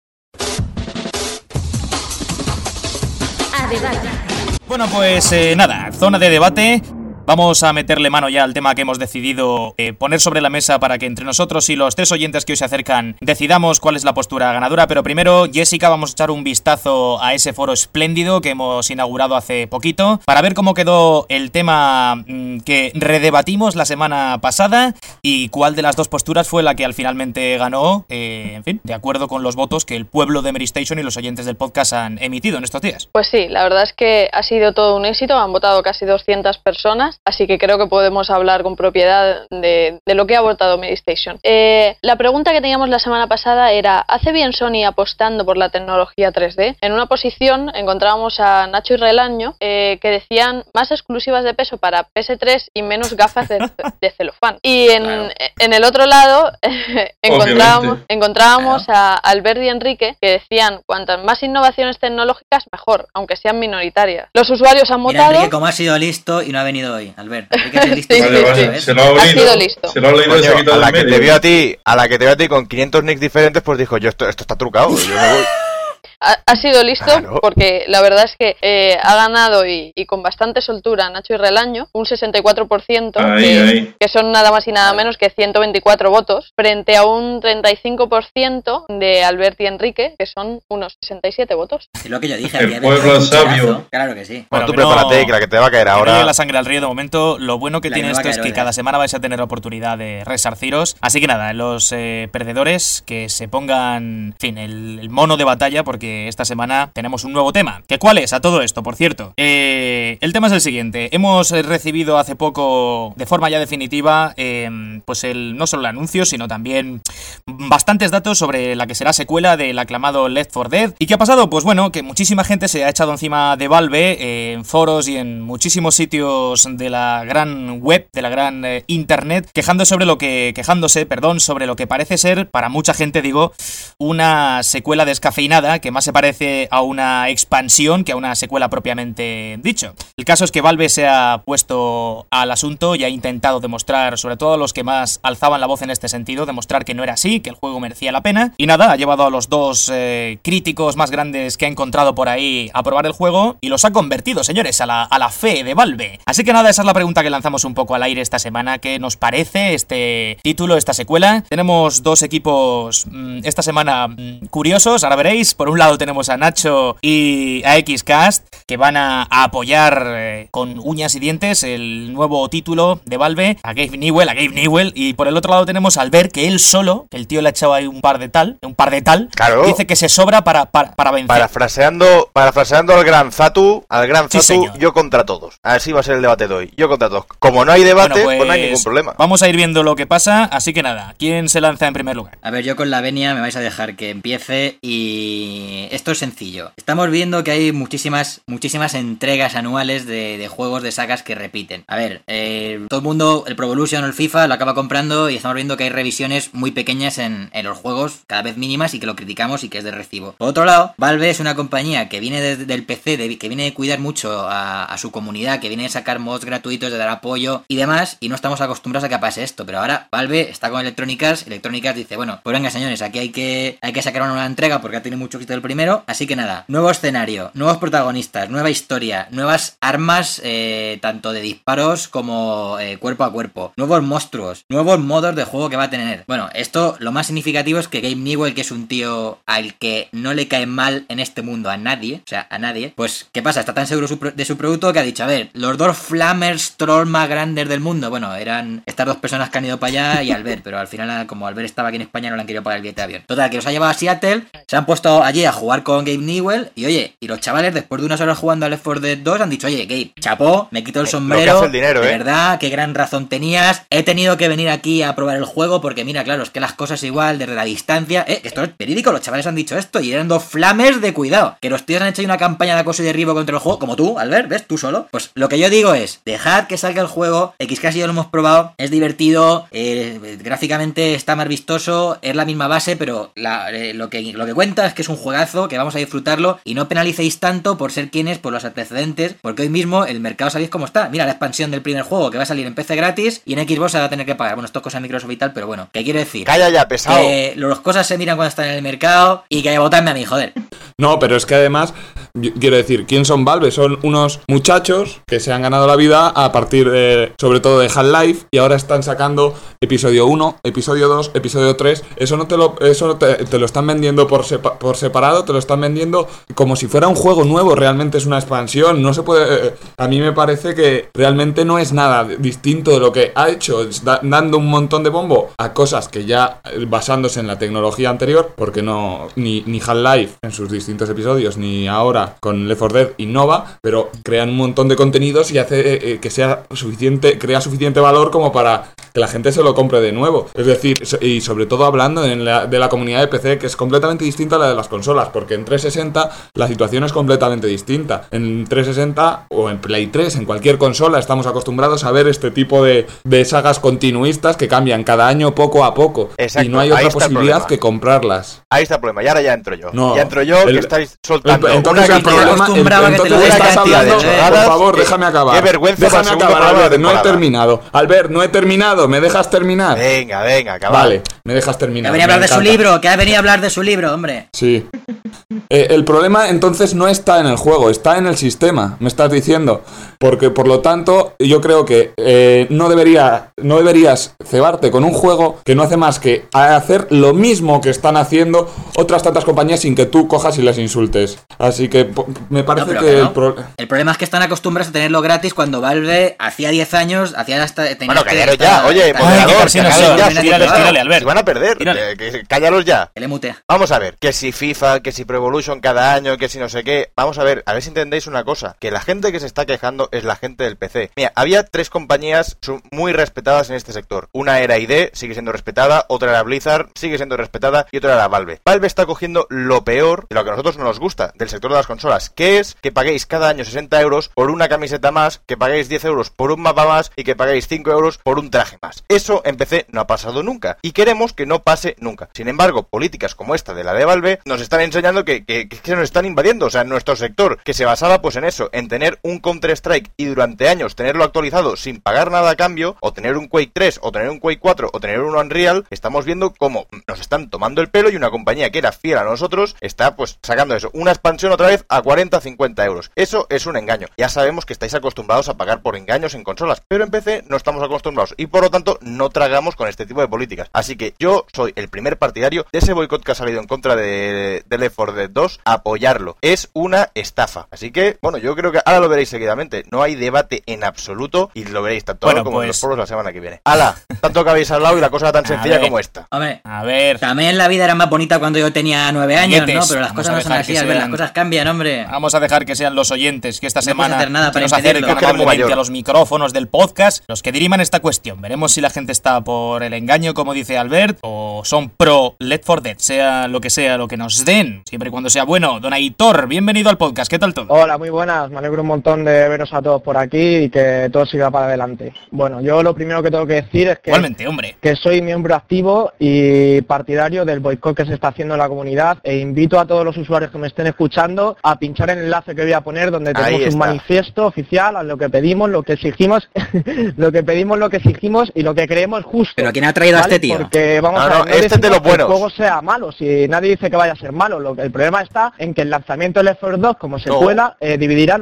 A debate. Bueno, pues nada, zona de debate. Vamos a meterle mano ya al tema que hemos decidido poner sobre la mesa para que entre nosotros y los tres oyentes que hoy se acercan decidamos cuál es la postura ganadora. Pero primero, Jessica, vamos a echar un vistazo a ese foro espléndido que hemos inaugurado hace poquito para ver cómo quedó el tema que redebatimos la semana pasada y cuál de las dos posturas fue la que al finalmente ganó, en fin, de acuerdo con los votos que el pueblo de Mary Station y los oyentes del podcast han emitido en estos días. Pues sí, la verdad es que ha sido todo un éxito, han votado casi 200 personas. Así que creo que podemos hablar con propiedad de lo que ha votado Mary Station. La pregunta que teníamos la semana pasada era: ¿hace bien Sony apostando por la tecnología 3D? En una posición encontrábamos a Nacho y Relaño que decían más exclusivas de peso para PS3 y menos gafas de celofán. Y en el otro lado encontrábamos a Albert y Enrique que decían: cuantas más innovaciones tecnológicas mejor, aunque sean minoritarias. Los usuarios han Mira, votado... Enrique, como ha sido listo y no ha venido hoy, Albert. Enrique es listo. Sí, Vale. Se lo ha Ha sido listo. Se lo ha leído y se ha quitado a la del que medio. te veo a ti con 500 nicks diferentes, pues dijo, yo esto está trucado, yo me voy. Ha sido listo, Claro. porque la verdad es que ha ganado y con bastante soltura Nacho y Relaño, un 64%, que son nada más y nada menos que 124 votos, frente a un 35% de Albert y Enrique, que son unos 67 votos. Es lo que yo dije. El había pueblo venido un es sabio. cucharazo. Claro que sí. Bueno, tú que no- prepárate, que la que te va a caer Que no ahora. llegue la sangre al río de momento. Lo bueno que La tiene que me va esto a es caer que hoy, cada semana vais a tener oportunidad de resarciros. Así que nada, los perdedores que se pongan, en fin, el mono de batalla, porque esta semana tenemos un nuevo tema. ¿Que cuál es? A todo esto, por cierto. El tema es el siguiente. Hemos recibido hace poco, de forma ya definitiva, pues no solo el anuncio, sino también bastantes datos sobre la que será secuela del aclamado Left 4 Dead. ¿Y qué ha pasado? Pues bueno, que muchísima gente se ha echado encima de Valve en foros y en muchísimos sitios de la gran web, de la gran internet, quejándose sobre lo que parece ser, para mucha gente digo, una secuela descafeinada que más se parece a una expansión que a una secuela propiamente dicho. El caso es que Valve se ha puesto al asunto y ha intentado demostrar, sobre todo a los que más alzaban la voz en este sentido, demostrar que no era así, que el juego merecía la pena. Y nada, ha llevado a los dos críticos más grandes que ha encontrado por ahí a probar el juego y los ha convertido, señores, a la fe de Valve. Así que nada, esa es la pregunta que lanzamos un poco al aire esta semana. ¿Qué nos parece este título, esta secuela? Tenemos dos equipos esta semana curiosos, ahora veréis. Por un lado tenemos a Nacho y a Xcast, que van a apoyar con uñas y dientes el nuevo título de Valve, a Gabe Newell, y por el otro lado tenemos a Albert, que él solo, que el tío le ha echado ahí un par de tal, Claro. dice que se sobra para vencer. Parafraseando al gran Zatu, Sí, señor. yo contra todos. Así va a ser el debate de hoy, yo contra todos. Como no hay debate, Bueno, pues no hay ningún problema. Vamos a ir viendo lo que pasa, así que nada, ¿quién se lanza en primer lugar? A ver, yo con la venia me vais a dejar que empiece y esto es sencillo. Estamos viendo que hay muchísimas entregas anuales de juegos de sagas que repiten. A ver, todo el mundo, el Pro Evolution o el FIFA lo acaba comprando y estamos viendo que hay revisiones muy pequeñas en los juegos, cada vez mínimas, y que lo criticamos y que es de recibo. Por otro lado, Valve es una compañía que viene del PC, que viene de cuidar mucho a su comunidad, que viene de sacar mods gratuitos, de dar apoyo y demás, y no estamos acostumbrados a que pase esto. Pero ahora Valve está con Electronic Arts dice, bueno, pues venga señores, aquí hay que sacar una nueva entrega porque ha tenido mucho éxito el primero, así que nada, nuevo escenario, nuevos protagonistas, nueva historia, nuevas armas, tanto de disparos como cuerpo a cuerpo, nuevos monstruos, nuevos modos de juego que va a tener. Bueno, esto lo más significativo es que Gabe Newell, que es un tío al que no le cae mal en este mundo a nadie, pues ¿qué pasa? Está tan seguro de su producto que ha dicho, a ver, los dos Flammers Troll más grandes del mundo, bueno, eran estas dos personas que han ido para allá y Albert, pero al final, como Albert estaba aquí en España, no le han querido pagar el billete de avión. Total, que los ha llevado a Seattle, se han puesto allí a jugar con Gabe Newell y oye, y los chavales después de unas horas jugando a Left 4 Dead 2 han dicho, oye, Gabe, chapó, me quito el sombrero, el dinero, de verdad, qué gran razón tenías, he tenido que venir aquí a probar el juego porque mira, claro, es que las cosas igual, desde la distancia, esto es verídico, los chavales han dicho esto y eran dos Flammers de cuidado, que los tíos han hecho una campaña de acoso y derribo contra el juego, como tú, Albert, ¿ves? Tú solo. Pues lo que yo digo es, dejad que salga el juego, XCAS y yo lo hemos probado, es divertido, gráficamente está más vistoso, es la misma base, pero lo que cuenta es que es un juegazo, que vamos a disfrutarlo y no penalicéis tanto por ser quienes, por los antecedentes, porque hoy mismo el mercado sabéis cómo está. Mira la expansión del primer juego que va a salir en PC gratis y en Xbox se va a tener que pagar. Bueno, esto es cosa de Microsoft y tal, pero bueno, ¿qué quiero decir? Calla ya, pesado. Que las cosas se miran cuando están en el mercado y que votadme a mí, joder. No, pero es que además, quiero decir, ¿quién son Valve? Son unos muchachos que se han ganado la vida a partir de, sobre todo de Half-Life, y ahora están sacando episodio 1, episodio 2, episodio 3. Eso te lo están vendiendo por separado, te lo están vendiendo como si fuera un juego nuevo, realmente es una expansión. No se puede. A mí me parece que realmente no es nada distinto de lo que ha hecho, dando un montón de bombo a cosas que ya, basándose en la tecnología anterior, porque no, ni Half-Life en sus distintos episodios, ni ahora con Left 4 Dead innova, pero crean un montón de contenidos y hace que sea suficiente, crea suficiente valor como para que la gente se lo compre de nuevo. Es decir, y sobre todo hablando de la comunidad de PC, que es completamente distinta a la de las consolas, porque en 360 la situación es completamente distinta. En 360 o en Play 3, en cualquier consola, estamos acostumbrados a ver este tipo de sagas continuistas que cambian cada año poco a poco. Exacto, y no hay otra posibilidad que comprarlas. Ahí está el problema, y ahora ya entro yo. No, ya entro yo, que estáis soltando entonces el problema, estás hablando, por favor, déjame acabar. Qué vergüenza. Déjame acabar, Albert, no he terminado. Albert, no he terminado, ¿me dejas terminar? Venga, acaba. Vale, me dejas terminar. Que ha venido a hablar de su libro, que ha venido a hablar de su libro, hombre. Sí. El problema entonces no está en el juego, está en el sistema, me estás diciendo. Porque por lo tanto, yo creo que no deberías cebarte con un juego que no hace más que hacer lo mismo que están haciendo otras tantas compañías sin que tú cojas y les insultes. Así que me parece el problema es que están acostumbrados a tenerlo gratis cuando Valve hacía 10 años hacía hasta... Bueno, callaros ya, oye, moderador, tírale, Albert. Si van a perder, cállalos ya. Que le mutea. Vamos a ver, que si FIFA, que si Pro Evolution cada año, que si no sé qué. Vamos a ver si entendéis una cosa, que la gente que se está quejando es la gente del PC. Mira, había 3 compañías muy respetadas en este sector. Una era ID, sigue siendo respetada, otra era Blizzard, sigue siendo respetada, y otra era Valve. Valve está cogiendo lo peor de lo que a nosotros no nos gusta del sector de las consolas, que es que paguéis cada año 60 euros por una camiseta más, que paguéis 10 euros por un mapa más y que paguéis 5 euros por un traje más. Eso en PC no ha pasado nunca y queremos que no pase nunca. Sin embargo, políticas como esta de la de Valve nos están enseñando que nos están invadiendo. O sea, nuestro sector, que se basaba pues en eso, en tener un Counter-Strike y durante años tenerlo actualizado sin pagar nada a cambio, o tener un Quake 3, o tener un Quake 4, o tener un Unreal, estamos viendo cómo nos están tomando el pelo y una compañía que era fiel a nosotros está pues sacando eso, una expansión otra vez a 40-50 euros. Eso es un engaño. Ya sabemos que estáis acostumbrados a pagar por engaños en consolas, pero en PC no estamos acostumbrados y por lo tanto no tragamos con este tipo de políticas. Así que yo soy el primer partidario de ese boicot que ha salido en contra de Left 4 Dead 2, apoyarlo. Es una estafa. Así que, bueno, yo creo que ahora lo veréis seguidamente. No hay debate en absoluto y lo veréis tanto ahora como en los foros la semana que viene. ¡Hala! Tanto que habéis hablado y la cosa era tan sencilla como esta. Hombre, a ver. También la vida era más bonita cuando yo tenía 9 años, ¿no? Pero las cosas no son así, Albert, las cosas cambian, hombre. Vamos a dejar que sean los oyentes que esta semana que nos acerquen amablemente a los micrófonos del podcast los que diriman esta cuestión. Veremos si la gente está por el engaño, como dice Albert, Albert, o son pro Left 4 Dead, sea lo que nos den, siempre y cuando sea bueno. Don Aitor, bienvenido al podcast, ¿qué tal todo? Hola, muy buenas, me alegro un montón de veros a todos por aquí y que todo siga para adelante. Bueno, yo lo primero que tengo que decir es que, igualmente, hombre, que soy miembro activo y partidario del boicot que se está haciendo en la comunidad e invito a todos los usuarios que me estén escuchando a pinchar el enlace que voy a poner donde tenemos un manifiesto oficial a lo que pedimos, lo que exigimos, lo que exigimos y lo que creemos justo. ¿Pero quién ha traído a este tío? Porque vamos a ver, no este de los buenos. Que el juego sea malo, si nadie dice que vaya a ser malo, el problema está en que el lanzamiento de Left 4 Dead como secuela dividirá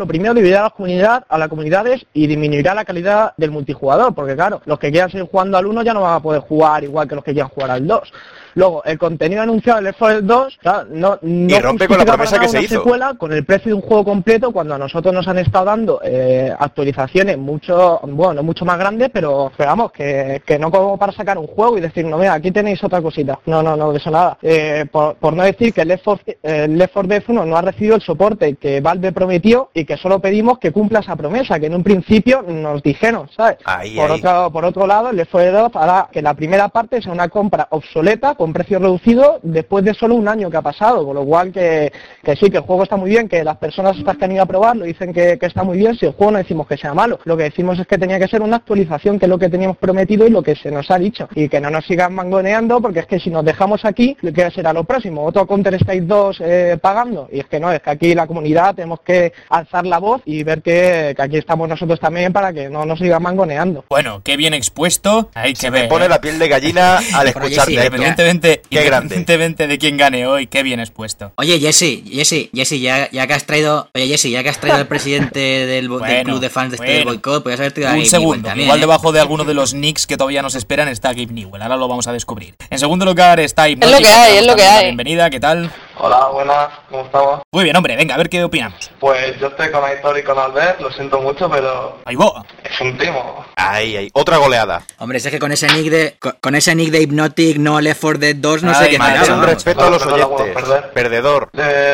a las comunidades y disminuirá la calidad del multijugador, porque claro, los que quieran seguir jugando al 1 ya no van a poder jugar igual que los que quieran jugar al 2. Luego, el contenido anunciado del Left 4 Dead 2, claro, no rompe con la promesa que se hizo. Secuela con el precio de un juego completo cuando a nosotros nos han estado dando actualizaciones mucho más grandes, pero vamos, que no como para sacar un juego y decir, no, mira, aquí tenéis otra cosita. No, de eso nada. Por no decir que el Left 4 Dead 1 no ha recibido el soporte que Valve prometió y que solo pedimos que cumpla esa promesa, que en un principio nos dijeron, ¿sabes? Por otro lado, el Left 4 Dead hará que la primera parte sea una compra obsoleta, con precio reducido después de solo un año que ha pasado, con lo cual que sí, que el juego está muy bien, que las personas estas que han ido a probarlo dicen que está muy bien. Si el juego no decimos que sea malo, lo que decimos es que tenía que ser una actualización, que es lo que teníamos prometido y lo que se nos ha dicho, y que no nos sigan mangoneando, porque es que si nos dejamos aquí, ¿qué será lo próximo? ¿Otro Counter-Strike 2 pagando? Y es que no, es que aquí la comunidad tenemos que alzar la voz y ver que aquí estamos nosotros también para que no nos sigan mangoneando. Bueno, qué bien expuesto, hay que ver. Me pone la piel de gallina al escucharte. Independientemente de quién gane hoy, qué bien expuesto. Oye, Jesse, ya que has traído al presidente del club de fans del boicot, podrías haber traído a Gabe segundo, Newell también, igual debajo de alguno de los nicks que todavía nos esperan está Gabe Newell, ahora lo vamos a descubrir. En segundo lugar está Hypnotic. Es lo que hay. Bienvenida, ¿qué tal? Hola, buenas, ¿cómo estamos? Muy bien, hombre, venga, a ver qué opinamos. Pues yo estoy con Aitor y con Albert, lo siento mucho, pero... ¡Ahí va! Es un timo. Ahí, otra goleada. Hombre, es que con ese nick de Hypnotic, no Left 4 Dead 2, no sé qué más. Un respeto a los oyentes. Perdedor.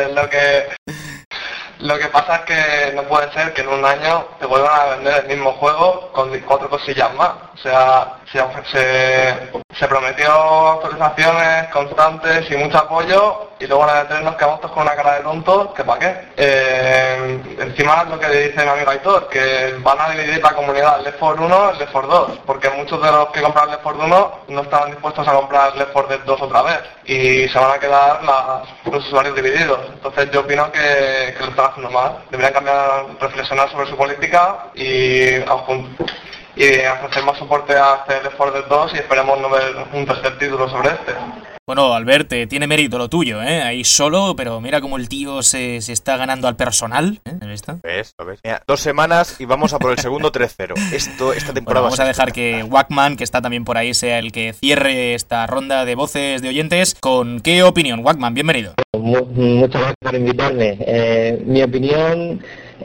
Lo que pasa es que no puede ser que en un año te vuelvan a vender el mismo juego con 4 cosillas más. O sea, se prometió actualizaciones constantes y mucho apoyo y luego en la E3 nos quedamos todos con una cara de tontos, que para qué. Encima lo que dice mi amigo Aitor, que van a dividir la comunidad, el Left 4 1 y el Left 4 2, porque muchos de los que compran el Left 4 1 no estaban dispuestos a comprar el Left 4 Dead 2 otra vez y se van a quedar los usuarios divididos. Entonces yo opino que lo están haciendo mal. Deberían reflexionar sobre su política y ofrecer más soporte a este Left 4 Dead 2 y esperemos no ver un tercer título sobre este. Bueno, Albert, tiene mérito lo tuyo, ¿eh? Ahí solo, pero mira cómo el tío se está ganando al personal, ¿eh? ¿Lo ves? Mira, 2 semanas y vamos a por el segundo 3-0. Esta temporada vamos a dejar que Wackman, que está también por ahí, sea el que cierre esta ronda de voces de oyentes. ¿Con qué opinión? Wackman, bienvenido. Muchas gracias por invitarme. Mi opinión...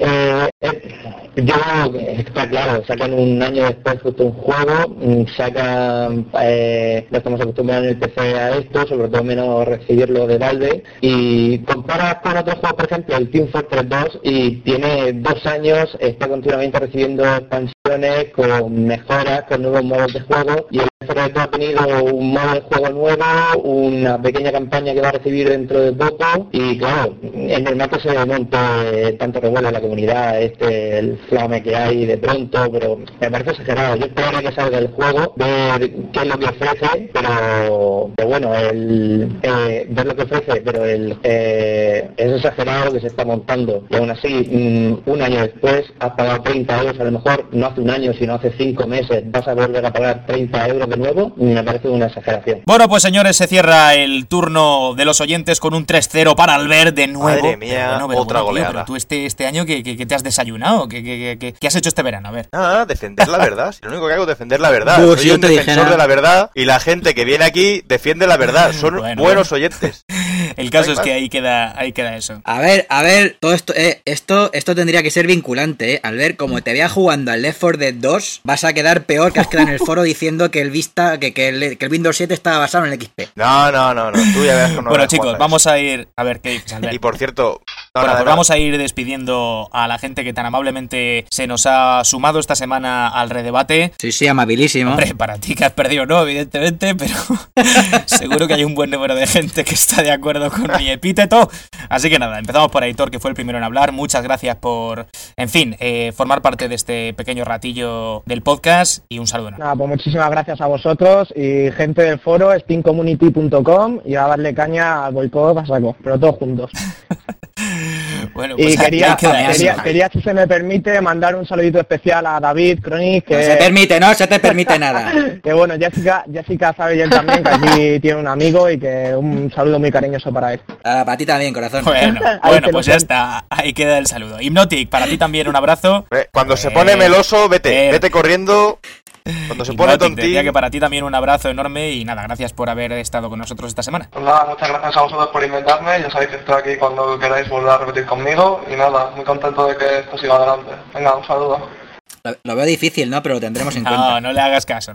yo, está claro, sacan un año después justo un juego, sacan, no estamos acostumbrados en el PC a esto, sobre todo menos recibirlo de Valve, y comparas con otros juegos, por ejemplo, el Team Fortress 2, y tiene 2 años, está continuamente recibiendo expansiones con mejoras, con nuevos modos de juego, y el Fortress ha tenido un modo de juego nuevo, una pequeña campaña que va a recibir dentro de poco, y claro, es normal que se monte tanto revuelo en la comunidad, el flame que hay de pronto, pero me parece exagerado. Yo espero que salga el juego, ver qué es lo que ofrece, pero bueno, ver lo que ofrece, pero es exagerado lo que se está montando, y aún así, un año después has pagado 30 euros, a lo mejor no hace un año, sino hace 5 meses, vas a volver a pagar 30 euros de nuevo, me parece una exageración. Bueno, pues señores, se cierra el turno de los oyentes con un 3-0 para Albert de nuevo. Madre mía, otra goleada. Pero tú este año, ¿qué te has desayunado? ¿Qué has hecho este verano? A ver. Defender la verdad. Si lo único que hago es defender la verdad. Soy un defensor de la verdad y la gente que viene aquí defiende la verdad. Son buenos oyentes. El caso es que ahí queda eso. A ver, todo esto tendría que ser vinculante, ¿eh? Al ver como te vea jugando al Left 4 Dead 2, vas a quedar peor que has quedado en el foro diciendo que el Windows 7 estaba basado en el XP. No, tú ya verás cómo. Bueno, chicos, vamos a ir... A ver, ¿qué dices, Albert? Y por cierto... Vamos a ir despidiendo a la gente que tan amablemente se nos ha sumado esta semana al redebate. Sí, amabilísimo. Hombre, para ti que has perdido no, evidentemente, pero seguro que hay un buen número de gente que está de acuerdo con mi epíteto. Así que nada, empezamos por Aitor, que fue el primero en hablar. Muchas gracias por, en fin, formar parte de este pequeño ratillo del podcast y un saludo. Nada, pues muchísimas gracias a vosotros y gente del foro, steamcommunity.com, y a darle caña al boicot a saco, pero todos juntos. Bueno, pues y quería, si se me permite, mandar un saludito especial a David, Chronic, que... No se te permite nada. Que bueno, Jessica sabe bien también que aquí tiene un amigo y que un saludo muy cariñoso para él. Para ti también, corazón. Bueno, pues ya está, ahí queda el saludo. Hypnotic, para ti también un abrazo. Cuando se pone meloso, vete corriendo. Cuando se pone tontín. Decía que para ti también un abrazo enorme y nada, gracias por haber estado con nosotros esta semana. Pues nada, muchas gracias a vosotros por invitarme, ya sabéis que estoy aquí cuando queráis volver a repetir conmigo y nada, muy contento de que esto siga adelante. Venga, un saludo. Lo veo difícil, ¿no? Pero lo tendremos en cuenta. No le hagas caso.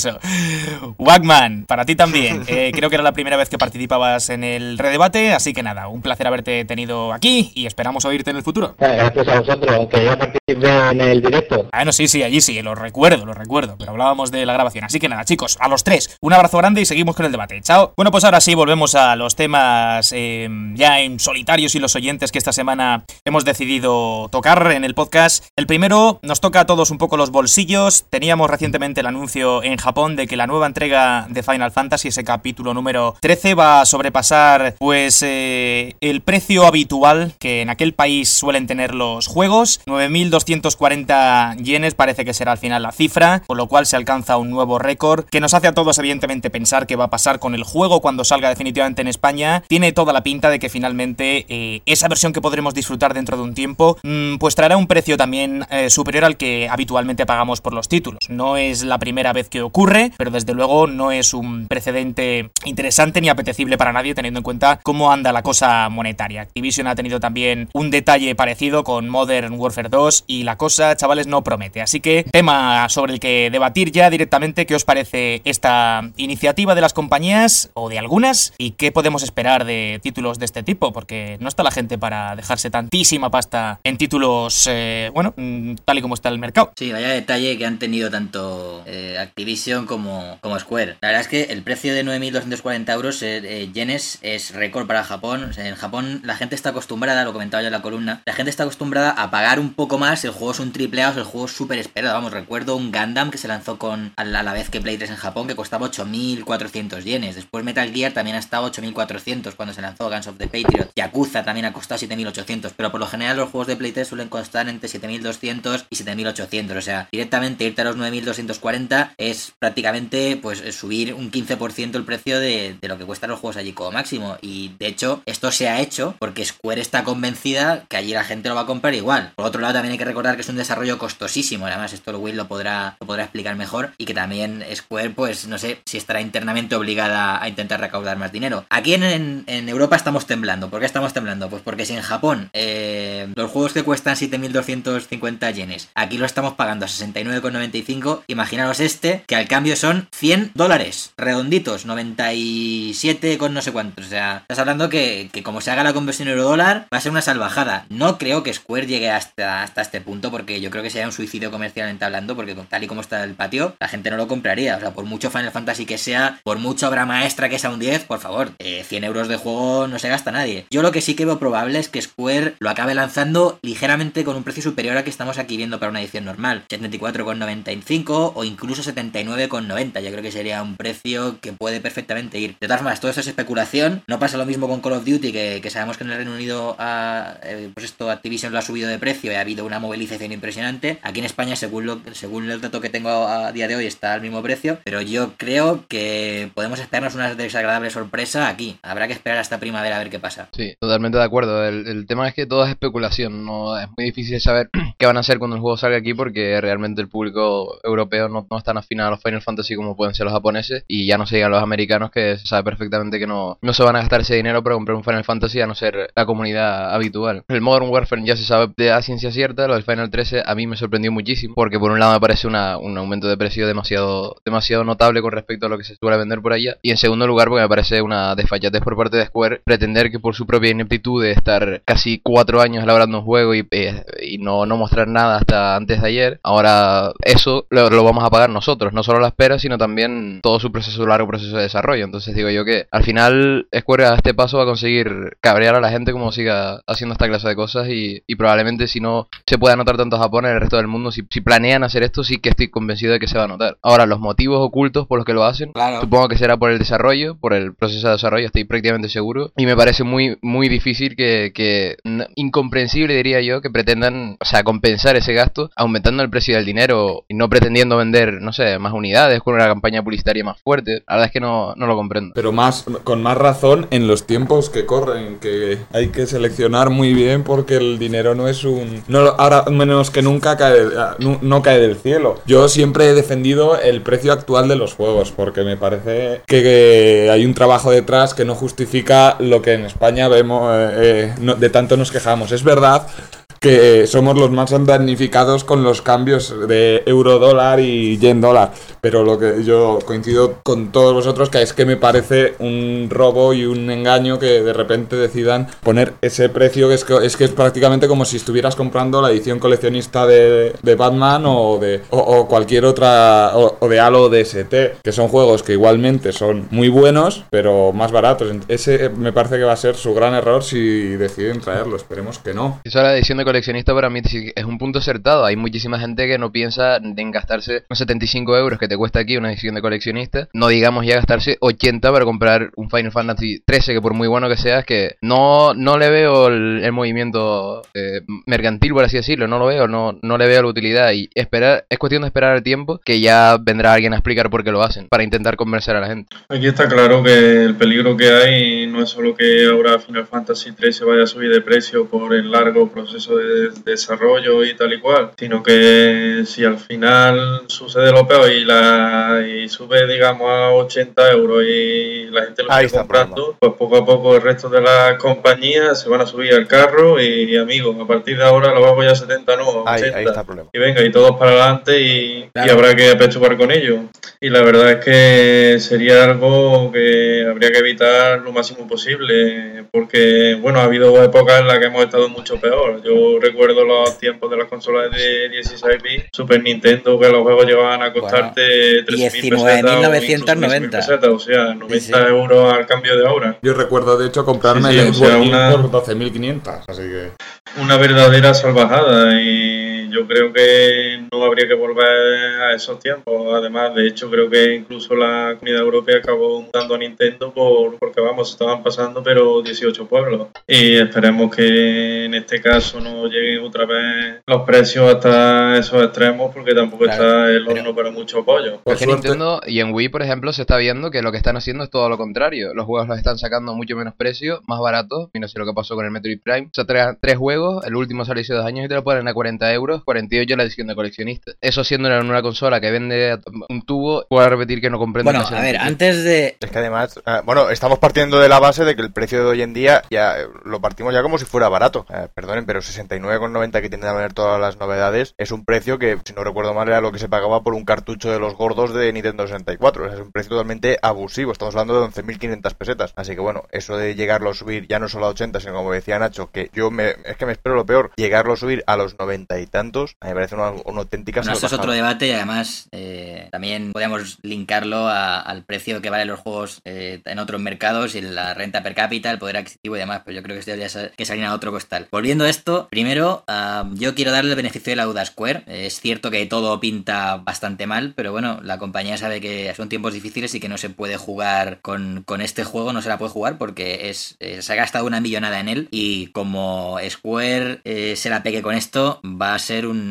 Wagman, para ti también. Creo que era la primera vez que participabas en el redebate, así que nada, un placer haberte tenido aquí y esperamos oírte en el futuro. Gracias a vosotros, que yo participé en el directo. No, sí, allí sí, lo recuerdo, pero hablábamos de la grabación. Así que nada, chicos, a los tres, un abrazo grande y seguimos con el debate. Chao. Bueno, pues ahora sí, volvemos a los temas ya en solitarios y los oyentes que esta semana hemos decidido tocar en el podcast. El primero nos toca a todos un poco los bolsillos. Teníamos recientemente el anuncio en Japón de que la nueva entrega de Final Fantasy, ese capítulo número 13, va a sobrepasar pues el precio habitual que en aquel país suelen tener los juegos. 9.240 yenes parece que será al final la cifra, con lo cual se alcanza un nuevo récord que nos hace a todos evidentemente pensar qué va a pasar con el juego cuando salga definitivamente en España. Tiene toda la pinta de que finalmente esa versión que podremos disfrutar dentro de un tiempo pues traerá un precio también superior al que habitualmente pagamos por los títulos. No es la primera vez que ocurre, pero desde luego no es un precedente interesante ni apetecible para nadie, teniendo en cuenta cómo anda la cosa monetaria. Activision ha tenido también un detalle parecido con Modern Warfare 2 y la cosa, chavales, no promete. Así que tema sobre el que debatir ya directamente. ¿Qué os parece esta iniciativa de las compañías o de algunas? ¿Y qué podemos esperar de títulos de este tipo? Porque no está la gente para dejarse tantísima pasta en títulos, tal y como está el mercado. Sí, vaya detalle que han tenido tanto Activision como Square. La verdad es que el precio de 9.240 euros yenes es récord para Japón. O sea, en Japón la gente está acostumbrada, lo comentaba yo en la columna, la gente está acostumbrada a pagar un poco más. El juego es un AAA, el juego es súper esperado. Vamos, recuerdo un Gundam que se lanzó a la vez que Play 3 en Japón, que costaba 8.400 yenes. Después Metal Gear también ha estado 8.400 cuando se lanzó Guns of the Patriot. Yakuza también ha costado 7.800, pero por lo general los juegos de Play 3 suelen costar entre 7.200 y 7.800. O sea, directamente irte a los 9.240 es prácticamente pues subir un 15% el precio de lo que cuestan los juegos allí como máximo. Y de hecho, esto se ha hecho porque Square está convencida que allí la gente lo va a comprar igual. Por otro lado, también hay que recordar que es un desarrollo costosísimo. Además, esto el Will lo podrá explicar mejor. Y que también Square, pues no sé si estará internamente obligada a intentar recaudar más dinero. Aquí en Europa estamos temblando. ¿Por qué estamos temblando? Pues porque si en Japón los juegos que cuestan 7.250 yenes, aquí lo estamos pagando a 69,95, imaginaros que al cambio son $100, redonditos, 97 con no sé cuántos. O sea, estás hablando que como se haga la conversión euro-dólar, va a ser una salvajada. No creo que Square llegue hasta este punto, porque yo creo que sería un suicidio comercialmente hablando, porque tal y como está el patio, la gente no lo compraría. O sea, por mucho Final Fantasy que sea, por mucha obra maestra que sea un 10, por favor, 100 euros de juego no se gasta nadie. Yo lo que sí que veo probable es que Square lo acabe lanzando ligeramente con un precio superior al que estamos aquí viendo para una edición normal, 74,95 o incluso 79,90. Yo creo que sería un precio que puede perfectamente ir. De todas formas, todo esto es especulación. No pasa lo mismo con Call of Duty, que sabemos que en el Reino Unido pues Activision lo ha subido de precio y ha habido una una movilización impresionante. Aquí en España, según el dato que tengo a día de hoy, está al mismo precio, pero yo creo que podemos esperarnos una desagradable sorpresa aquí. Habrá que esperar hasta primavera a ver qué pasa. Sí, totalmente de acuerdo. El tema es que todo es especulación, no es muy difícil saber qué van a hacer cuando el juego salga aquí, porque realmente el público europeo no es tan afín a los Final Fantasy como pueden ser los japoneses, y ya no se digan los americanos, que se sabe perfectamente que no se van a gastar ese dinero para comprar un Final Fantasy, a no ser la comunidad habitual. El Modern Warfare ya se sabe de a ciencia cierta. Lo del Final 13 a mí me sorprendió muchísimo, porque por un lado me parece un aumento de precio demasiado notable con respecto a lo que se suele vender por allá, y en segundo lugar porque me parece una desfachatez por parte de Square pretender que por su propia ineptitud de estar casi 4 años elaborando un juego y no mostrar nada hasta antes de ayer, ahora eso lo vamos a pagar nosotros, no solo la espera sino también todo su largo proceso de desarrollo. Entonces digo yo que al final Square a este paso va a conseguir cabrear a la gente como siga haciendo esta clase de cosas, y probablemente si no se pueda notar tanto en Japón, en el resto del mundo, si planean hacer esto, sí que estoy convencido de que se va a notar. Ahora, los motivos ocultos por los que lo hacen, claro, supongo que será por el desarrollo, por el proceso de desarrollo, estoy prácticamente seguro, y me parece muy, muy difícil incomprensible diría yo, que pretendan, o sea, compensar ese gasto aumentando el precio del dinero y no pretendiendo vender, no sé, más unidades con una campaña publicitaria más fuerte. La verdad es que no lo comprendo. Pero con más razón en los tiempos que corren, que hay que seleccionar muy bien, porque el dinero no es ahora menos que nunca no cae del cielo. Yo siempre he defendido el precio actual de los juegos, porque me parece que hay un trabajo detrás que no justifica lo que en España vemos, de tanto nos quejamos. Es verdad que somos los más damnificados con los cambios de euro-dólar y yen-dólar, pero lo que yo coincido con todos vosotros, que es que me parece un robo y un engaño que de repente decidan poner ese precio, que es prácticamente como si estuvieras comprando la edición coleccionista de Batman o cualquier otra, o de Halo DST, que son juegos que igualmente son muy buenos, pero más baratos. Ese me parece que va a ser su gran error si deciden traerlo, esperemos que no. Eso la edición de coleccionista para mí es un punto acertado. Hay muchísima gente que no piensa en gastarse unos 75 euros que te cuesta aquí una edición de coleccionista, no digamos ya gastarse 80 para comprar un Final Fantasy 13, que por muy bueno que sea, es que no le veo el movimiento mercantil, por así decirlo, no lo veo, no le veo la utilidad, y es cuestión de esperar el tiempo, que ya vendrá alguien a explicar por qué lo hacen, para intentar convencer a la gente. Aquí está claro que el peligro que hay no es solo que ahora Final Fantasy 13 vaya a subir de precio por el largo proceso de desarrollo y tal y cual, sino que si al final sucede lo peor y sube, digamos, a 80 euros y la gente lo está comprando, pues poco a poco el resto de las compañías se van a subir al carro y amigos, a partir de ahora lo vamos ya a 70, no, a 80. Ahí está el problema. Y venga, y todos para adelante y habrá que apechupar con ello. Y la verdad es que sería algo que habría que evitar lo máximo posible, porque, bueno, ha habido épocas en las que hemos estado mucho peor. Yo recuerdo los tiempos de las consolas de 16 bits, Super Nintendo, que los juegos llegaban a costarte 13.990 pesetas, o sea, 90 euros al cambio de ahora. Yo recuerdo, de hecho, comprarme el por 12.500, así que... Una verdadera salvajada, y yo creo que no habría que volver a esos tiempos. Además, de hecho, creo que incluso la Comunidad Europea acabó dando a Nintendo porque, vamos, estaban pasando, pero 18 pueblos. Y esperemos que en este caso no lleguen otra vez los precios hasta esos extremos, porque tampoco está el horno para mucho pollo. Porque Nintendo y en Wii, por ejemplo, se está viendo que lo que están haciendo es todo lo contrario. Los juegos los están sacando mucho menos precio, más baratos. Mira, sé lo que pasó con el Metroid Prime. O sea, tres juegos, el último salió hace 2 años y te lo ponen a 40 euros, 48 la edición de coleccionista. Eso siendo en una consola que vende un tubo, puedo repetir que no comprendo. Bueno, a ver, antes de... Es que además, estamos partiendo de la base de que el precio de hoy en día ya lo partimos ya como si fuera barato. Perdonen, pero 69,90 que tienden a venir todas las novedades es un precio que, si no recuerdo mal, era lo que se pagaba por un cartucho de los gordos de Nintendo 64. O sea, es un precio totalmente abusivo. Estamos hablando de 11.500 pesetas. Así que bueno, eso de llegarlo a subir ya no solo a 80, sino como decía Nacho, que es que me espero lo peor, llegarlo a subir a los 90 y tantos tantos, a mí me parece una auténtica Bueno, esto es salvajada. otro debate y además también podríamos linkarlo al precio que valen los juegos en otros mercados y la renta per cápita, el poder adquisitivo y demás, pero yo creo que esto debería que salir a otro costal. Volviendo a esto, primero yo quiero darle el beneficio de la duda a Square. Es cierto que todo pinta bastante mal, pero bueno, la compañía sabe que son tiempos difíciles y que no se puede jugar con este juego, no se la puede jugar porque se ha gastado una millonada en él y como Square se la pegue con esto, le va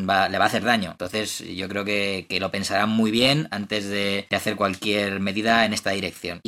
a hacer daño. Entonces yo creo que lo pensarán muy bien antes de hacer cualquier medida en esta dirección.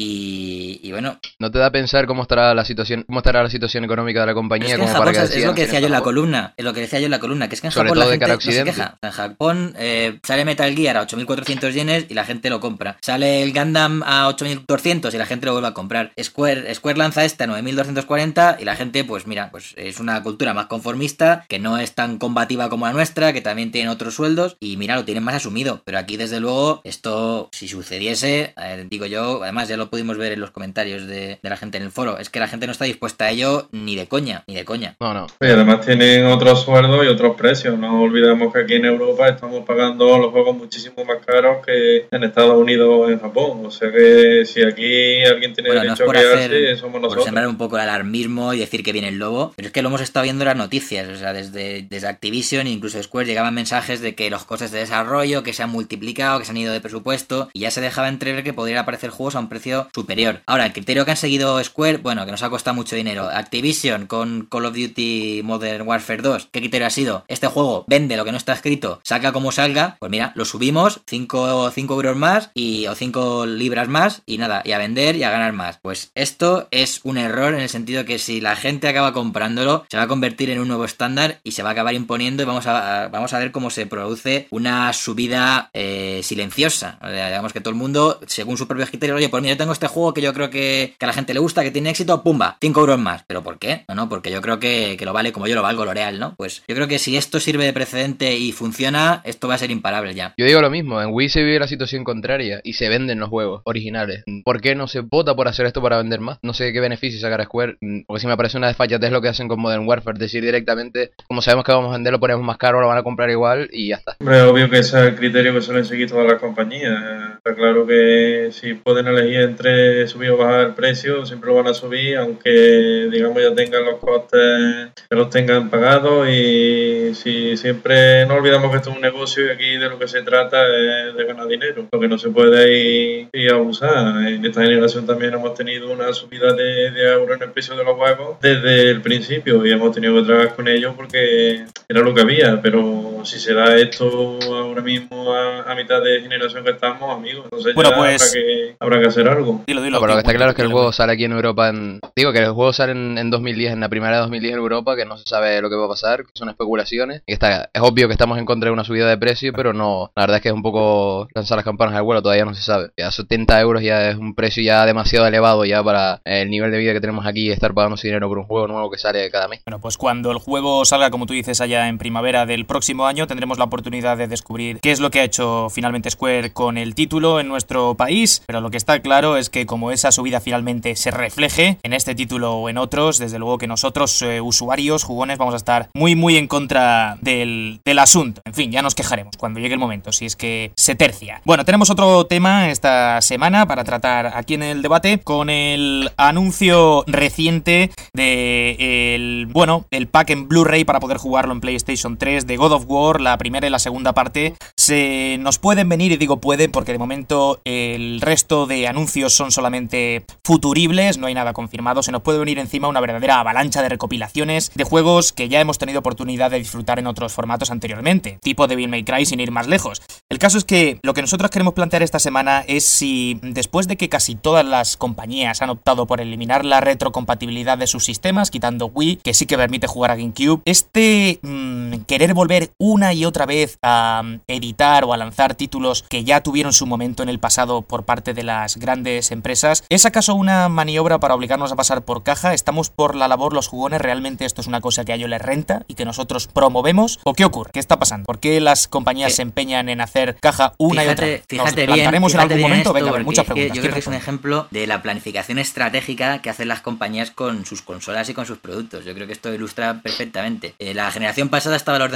Y bueno... ¿No te da a pensar cómo estará la situación económica de la compañía? Es que en Japón es lo que decía yo en la columna, que es que en sobre Japón todo la de cara gente a no se Occidente. queja. En Japón sale Metal Gear a 8.400 yenes y la gente lo compra. Sale el Gundam a 8.200 y la gente lo vuelve a comprar. Square lanza este a 9.240 y la gente, pues mira, pues es una cultura más conformista, que no es tan combativa como la nuestra, que también tiene otros sueldos y mira, lo tienen más asumido. Pero aquí desde luego esto, si sucediese, digo yo, además ya lo pudimos ver en los comentarios de la gente en el foro, es que la gente no está dispuesta a ello ni de coña. No. Y además tienen otros sueldos y otros precios. No olvidemos que aquí en Europa estamos pagando los juegos muchísimo más caros que en Estados Unidos o en Japón. O sea que si aquí alguien tiene derecho a quedarse, somos por nosotros. sembrar un poco el alarmismo y decir que viene el lobo, pero es que lo hemos estado viendo en las noticias, o sea, desde Activision e incluso Square llegaban mensajes de que los costes de desarrollo que se han multiplicado, que se han ido de presupuesto y ya se dejaba entrever que podrían aparecer juegos a un precio superior. Ahora, el criterio que han seguido Square, bueno, que nos ha costado mucho dinero. Activision con Call of Duty Modern Warfare 2, ¿qué criterio ha sido? Este juego vende lo que no está escrito, saca como salga, pues mira, lo subimos 5 euros más o 5 libras más y nada, y a vender y a ganar más. Pues esto es un error en el sentido que si la gente acaba comprándolo, se va a convertir en un nuevo estándar y se va a acabar imponiendo y vamos a ver cómo se produce una subida silenciosa. O sea, digamos que todo el mundo, según sus propios criterios, oye, pues mira, yo tengo este juego que yo creo que a la gente le gusta, que tiene éxito, pumba, 5 euros más. ¿Pero por qué? No, porque yo creo que lo vale como yo lo valgo, L'Oreal, ¿no? Pues yo creo que si esto sirve de precedente y funciona, esto va a ser imparable ya. Yo digo lo mismo, en Wii se vive la situación contraria y se venden los juegos originales. ¿Por qué no se vota por hacer esto para vender más? No sé qué beneficio sacar a Square, porque si me parece una desfachatez lo que hacen con Modern Warfare, decir directamente, como sabemos que vamos a vender, lo ponemos más caro, lo van a comprar igual y ya está. Hombre, obvio que ese es el criterio que suelen seguir todas las compañías. Está claro que si pueden elegir entre subir o bajar el precio, siempre lo van a subir, aunque digamos ya tengan los costes, que los tengan pagados. Y si siempre no olvidamos que esto es un negocio y aquí de lo que se trata es de ganar dinero, lo que no se puede ir a abusar. En esta generación también hemos tenido una subida de euros en el precio de los juegos desde el principio y hemos tenido que trabajar con ellos porque era lo que había, pero si se da esto ahora mismo a mitad de generación que estamos, amigos, entonces bueno, ya pues habrá que hacer algo. Dilo, pero lo que está claro es que el juego sale aquí en Europa digo que el juego sale en 2010, en la primavera de 2010 en Europa, que no se sabe lo que va a pasar, que son especulaciones, y es obvio que estamos en contra de una subida de precio, pero no, la verdad es que es un poco lanzar las campanas al vuelo, todavía no se sabe. Ya 70 euros ya es un precio ya demasiado elevado ya para el nivel de vida que tenemos aquí y estar pagando ese dinero por un juego nuevo que sale cada mes. Bueno, pues cuando el juego salga, como tú dices, allá en primavera del próximo año, tendremos la oportunidad de descubrir qué es lo que ha hecho finalmente Square con el título en nuestro país, pero lo que está claro es que como esa subida finalmente se refleje en este título o en otros, desde luego que nosotros, usuarios, jugones, vamos a estar muy en contra del asunto. En fin, ya nos quejaremos cuando llegue el momento, si es que se tercia. Bueno, tenemos otro tema esta semana para tratar aquí en el debate, con el anuncio reciente de el pack en Blu-ray para poder jugarlo en PlayStation 3 de God of War, la primera y la segunda parte. Se nos pueden venir, y digo pueden porque de momento el resto de anuncios son solamente futuribles, no hay nada confirmado. Se nos puede venir encima una verdadera avalancha de recopilaciones de juegos que ya hemos tenido oportunidad de disfrutar en otros formatos anteriormente, tipo Devil May Cry, sin ir más lejos. El caso es que lo que nosotros queremos plantear esta semana es si, después de que casi todas las compañías han optado por eliminar la retrocompatibilidad de sus sistemas, quitando Wii, que sí que permite jugar a GameCube, querer volver una y otra vez a editar o a lanzar títulos que ya tuvieron su momento en el pasado por parte de las grandes empresas, ¿es acaso una maniobra para obligarnos a pasar por caja? ¿Estamos por la labor los jugones? ¿Realmente esto es una cosa que a ellos les renta y que nosotros promovemos? ¿O qué ocurre? ¿Qué está pasando? ¿Por qué las compañías se empeñan en hacer caja una y otra vez? ¿Nos plantaremos en algún momento? Venga, muchas preguntas. Yo creo que es un ejemplo de la planificación estratégica que hacen las compañías con sus consolas y con sus productos. Yo creo que esto ilustra perfectamente. La generación pasada estaba a la orden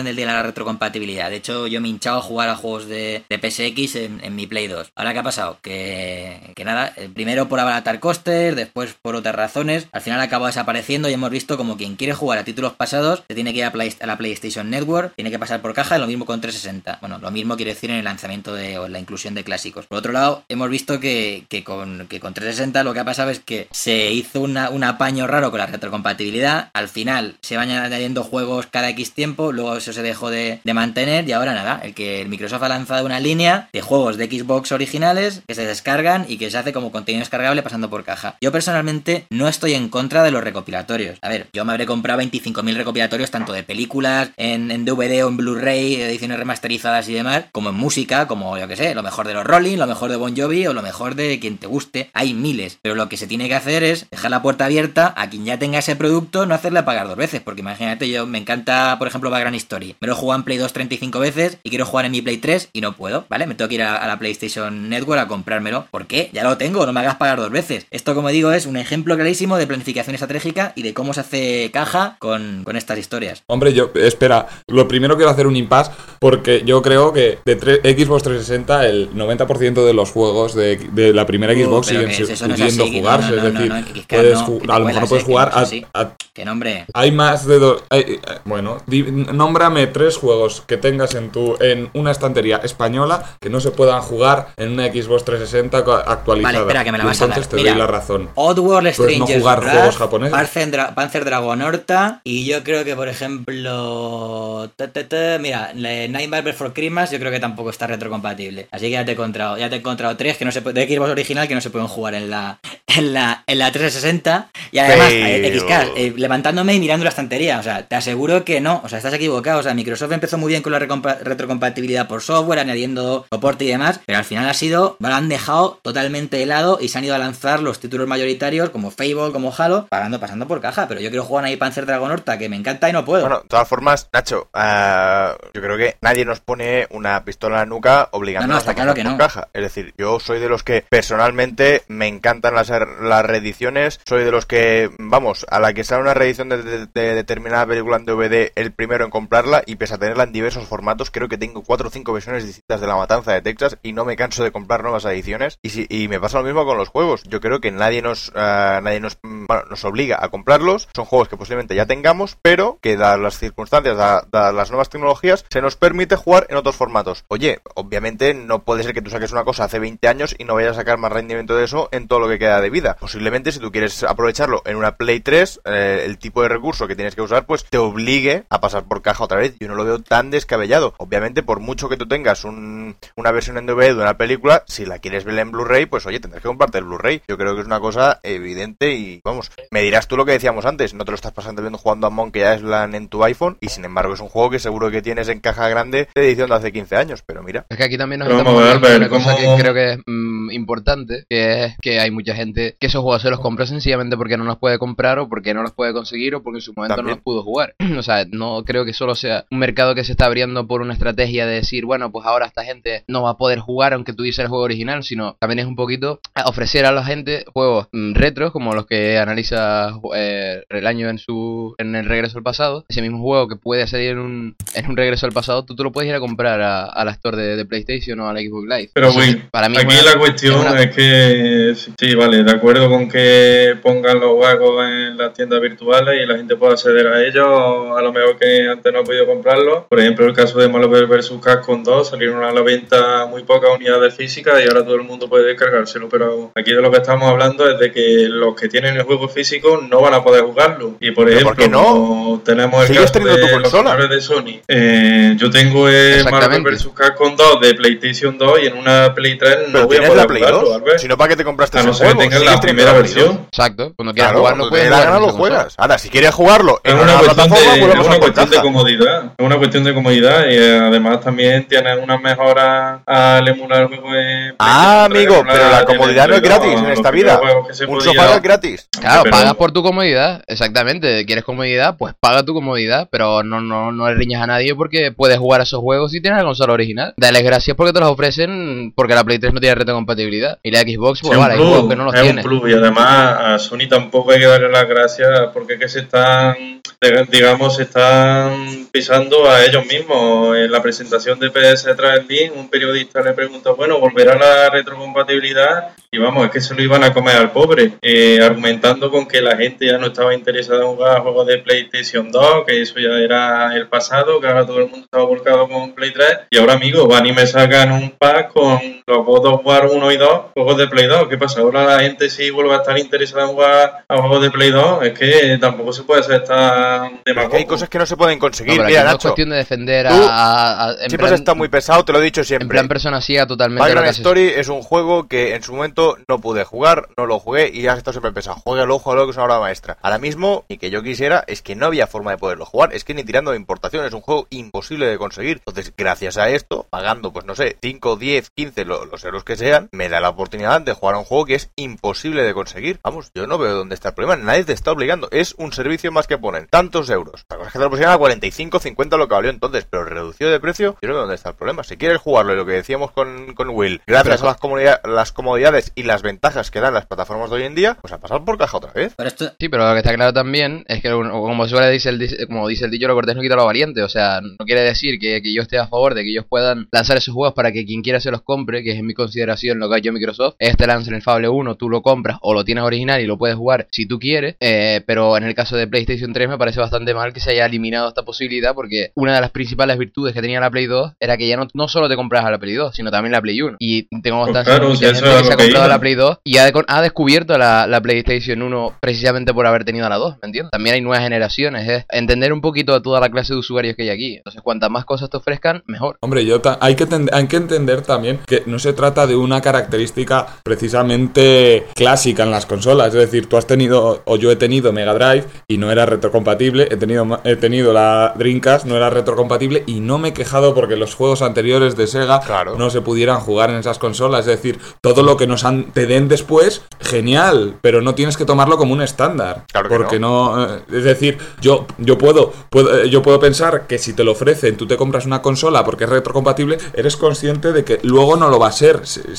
orden del día la retrocompatibilidad. De hecho, yo me he hinchado a jugar a juegos de PSX en mi Play 2. ¿Ahora qué ha pasado? Que nada, primero por abaratar costes, después por otras razones, al final acaba desapareciendo y hemos visto como quien quiere jugar a títulos pasados se tiene que ir a la PlayStation Network, tiene que pasar por caja, lo mismo con 360. Bueno, lo mismo quiere decir en el lanzamiento o en la inclusión de clásicos. Por otro lado, hemos visto que con 360 lo que ha pasado es que se hizo un apaño raro con la retrocompatibilidad, al final se van añadiendo juegos cada X tiempo, luego eso se dejó de mantener y ahora nada, el Microsoft ha lanzado una línea de juegos de Xbox originales que se descargan y que se hace como contenido descargable pasando por caja. Yo personalmente no estoy en contra de los recopilatorios. A ver, yo me habré comprado 25.000 recopilatorios tanto de películas, en DVD o en Blu-ray, ediciones remasterizadas y demás, como en música, como yo que sé, lo mejor de los Rolling, lo mejor de Bon Jovi o lo mejor de quien te guste. Hay miles, pero lo que se tiene que hacer es dejar la puerta abierta a quien ya tenga ese producto, no hacerle pagar 2 veces, porque imagínate, yo me encanta, por ejemplo, Vagrant Story. Me lo he jugado en Play 2 35 veces y quiero jugar en mi Play 3 y no puedo, ¿vale? Me tengo que ir a la PlayStation Network a comprármelo. ¿Por qué? Ya lo tengo, no me hagas pagar 2 veces. Esto, como digo, es un ejemplo clarísimo de planificación estratégica y de cómo se hace caja con estas historias. Hombre, espera, lo primero quiero hacer un impasse porque yo creo que de Xbox 360 el 90% de los juegos de la primera Xbox siguen pudiendo jugarse. Es decir, a lo mejor no puedes jugar ¿Qué nombre? Hay más de dos. Bueno, nómbrame 3 juegos que tengas en una estantería española que no se puedan jugar en una Xbox 360 actualizada. Vale, espera, que me la vas a dar. Entonces te doy la razón. Oddworld, Strangers, no jugar juegos japoneses. Panzer Dragon Horta y yo creo que, por ejemplo, mira, Nightmare Before Christmas yo creo que tampoco está retrocompatible. Así que ya te he encontrado 3 que no se de Xbox original que no se pueden jugar en la 360 y además XK, levantándome y mirando la estantería, o sea, te aseguro que no, o sea, estás equivocado, o sea, Microsoft empezó muy bien con la retrocompatibilidad por software, añadiendo soporte y demás, pero al final lo han dejado totalmente de lado y se han ido a lanzar los títulos mayoritarios como Fable, como Halo, pasando por caja, pero yo quiero jugar ahí Panzer Dragon Horta, que me encanta y no puedo. Bueno, de todas formas, Nacho, yo creo que nadie nos pone una pistola en la nuca obligándonos a pasar por caja. Es decir, yo soy de los que personalmente me encantan las reediciones, soy de los que, vamos, a la que sale una reedición de determinada película en DVD, el primero en comprarla, y pese a tenerla en diversos formatos, creo que tengo 4 o 5 versiones distintas de La Matanza de Texas y no me canso de comprar nuevas ediciones. Y me pasa lo mismo con los juegos. Yo creo que nadie nos obliga a comprarlos. Son juegos que posiblemente ya tengamos, pero que dadas las circunstancias, dadas las nuevas tecnologías, se nos permite jugar en otros formatos. Oye, obviamente no puede ser que tú saques una cosa hace 20 años y no vayas a sacar más rendimiento de eso en todo lo que queda de vida. Posiblemente si tú quieres aprovecharlo en una Play 3, el tipo de recurso que tienes que usar pues te obligue a pasar por caja otra vez. Yo no lo veo tan descabellado. Obviamente, por mucho que tú tengas una versión en DVD de una película, si la quieres ver en Blu-ray, pues oye, tendrás que comprarte el Blu-ray. Yo creo que es una cosa evidente y vamos, me dirás tú lo que decíamos antes, no te lo estás pasando viendo jugando a Monkey Island en tu iPhone y sin embargo es un juego que seguro que tienes en caja grande de edición de hace 15 años, pero mira. Es que aquí también nos estamos hablando de una cosa que creo que es importante, que es que hay mucha gente que esos juegos se los compra sencillamente porque no los puede comprar o porque no los puede conseguir o porque en su momento no los pudo jugar. O sea, no creo que solo sea un mercado que se está abriendo por una estrategia de decir, bueno, pues ahora esta gente no va a poder jugar aunque tuviese el juego original, sino también es un poquito ofrecer a la gente juegos retros como los que analiza Relaño en el Regreso al Pasado. Ese mismo juego que puede salir en un Regreso al Pasado, tú te lo puedes ir a comprar a la store de PlayStation o a la Xbox Live. Pero bueno, para mí aquí la cuestión es que sí, vale, de acuerdo con que pongan los juegos en las tiendas virtuales y la gente pueda acceder a ellos, a lo mejor que antes no ha podido comprarlos. Por ejemplo, el caso de Marvel vs. Capcom 2, salieron a la venta muy pocas unidades físicas y ahora todo el mundo puede descargárselo, pero aquí de lo que estamos hablando es de que los que tienen el juego físico no van a poder jugarlo. Y por ejemplo, como tenemos el caso de los controles de Sony, yo tengo el Marvel vs. Capcom 2 de PlayStation 2 y en una Play 3 no voy a poder jugarlo, Albert. Si no, ¿para qué te compraste ese juego? juego? Que tengas la primera versión. Exacto, cuando quieras jugarlo puedes lo juegas. Ahora, si quieres jugarlo en una cuestión de comodidad. Es una cuestión de comodidad y además también tienes unas mejoras al emular el juego en amigo, pero la comodidad no es gratis en esta vida. Un sofá es gratis. Claro, pagas por tu comodidad, exactamente. ¿Quieres comodidad? Pues paga tu comodidad, pero no le riñas a nadie porque puedes jugar a esos juegos si tienes la consola original. Dales gracias porque te los ofrecen porque la Play 3 no tiene retrocompatibilidad y la Xbox, pues vale, hay juegos que no los tiene. Es un plus y además a Sony tampoco hay que darle las gracias porque que se están pisando a ellos mismos. En la presentación de PS3 Link, un periodista le preguntó, bueno, ¿volverá la retrocompatibilidad? Y vamos, es que se lo iban a comer al pobre, argumentando con que la gente ya no estaba interesada en jugar juegos de PlayStation 2, que eso ya era el pasado, que ahora todo el mundo estaba volcado con Play 3. Y ahora, amigos, van y me sacan un pack con los God of War 1 y 2, juegos de Play 2. ¿Qué pasa? Ahora la gente sí vuelve a estar interesada en jugar a juegos de Play 2. Es que tampoco se puede ser tan demagogo. Hay cosas que no se pueden conseguir. No, Mira, no Nacho, es cuestión de defender siempre has estado muy pesado, te lo he dicho siempre. En plan persona ciega totalmente. Vagrant Story es un juego que en su momento no pude jugar, no lo jugué y has estado siempre pesado. Juégalo, que es una obra maestra. Ahora mismo, y que yo quisiera, es que no había forma de poderlo jugar. Es que ni tirando de importación, es un juego imposible de conseguir. Entonces, gracias a esto, pagando, pues no sé, 5, 10, 15, los euros que sean, me da la oportunidad de jugar a un juego que es imposible de conseguir. Vamos, yo no veo dónde está el problema. Nadie te está obligando. Es un servicio más que ponen tantos euros. La cosa es que te lo pusieron a 45, 50 lo que valió entonces, pero reducido de precio, yo no veo dónde está el problema. Si quieres jugarlo, y lo que decíamos con Will, gracias a las comodidades y las ventajas que dan las plataformas de hoy en día, pues a pasar por caja otra vez. Sí, pero lo que está claro también es que, como dice el dicho, lo cortés no quita lo valiente. O sea, no quiere decir que yo esté a favor de que ellos puedan lanzar esos juegos para que quien quiera se los compre, que es en mi consideración lo que ha hecho Microsoft. Lancen el Fable 1, tú lo compras o lo tienes original y lo puedes jugar si tú quieres, pero en el caso de PlayStation 3 me parece bastante mal que se haya eliminado esta posibilidad, porque una de las principales virtudes que tenía la Play 2 era que ya no solo te comprabas la Play 2, sino también la Play 1. Y tengo bastante mucha gente que se ha comprado la Play 2 y ha descubierto la PlayStation 1 precisamente por haber tenido la 2, ¿me entiendes? También hay nuevas generaciones, es entender un poquito a toda la clase de usuarios que hay aquí. Entonces, cuantas más cosas te ofrezcan, mejor. Hombre, hay que entender también que no se trata de una característica precisamente clásica en las consolas. Es decir, tú has tenido, o yo he tenido Mega Drive y no era retrocompatible, he tenido la Dreamcast, no era retrocompatible y no me he quejado porque los juegos anteriores de Sega no se pudieran jugar en esas consolas. Es decir, todo lo que te den después, genial, pero no tienes que tomarlo como un estándar. Claro que porque no. Es decir, yo puedo pensar que si te lo ofrecen, tú te compras una consola porque es retrocompatible, eres consciente de que luego no lo va a ser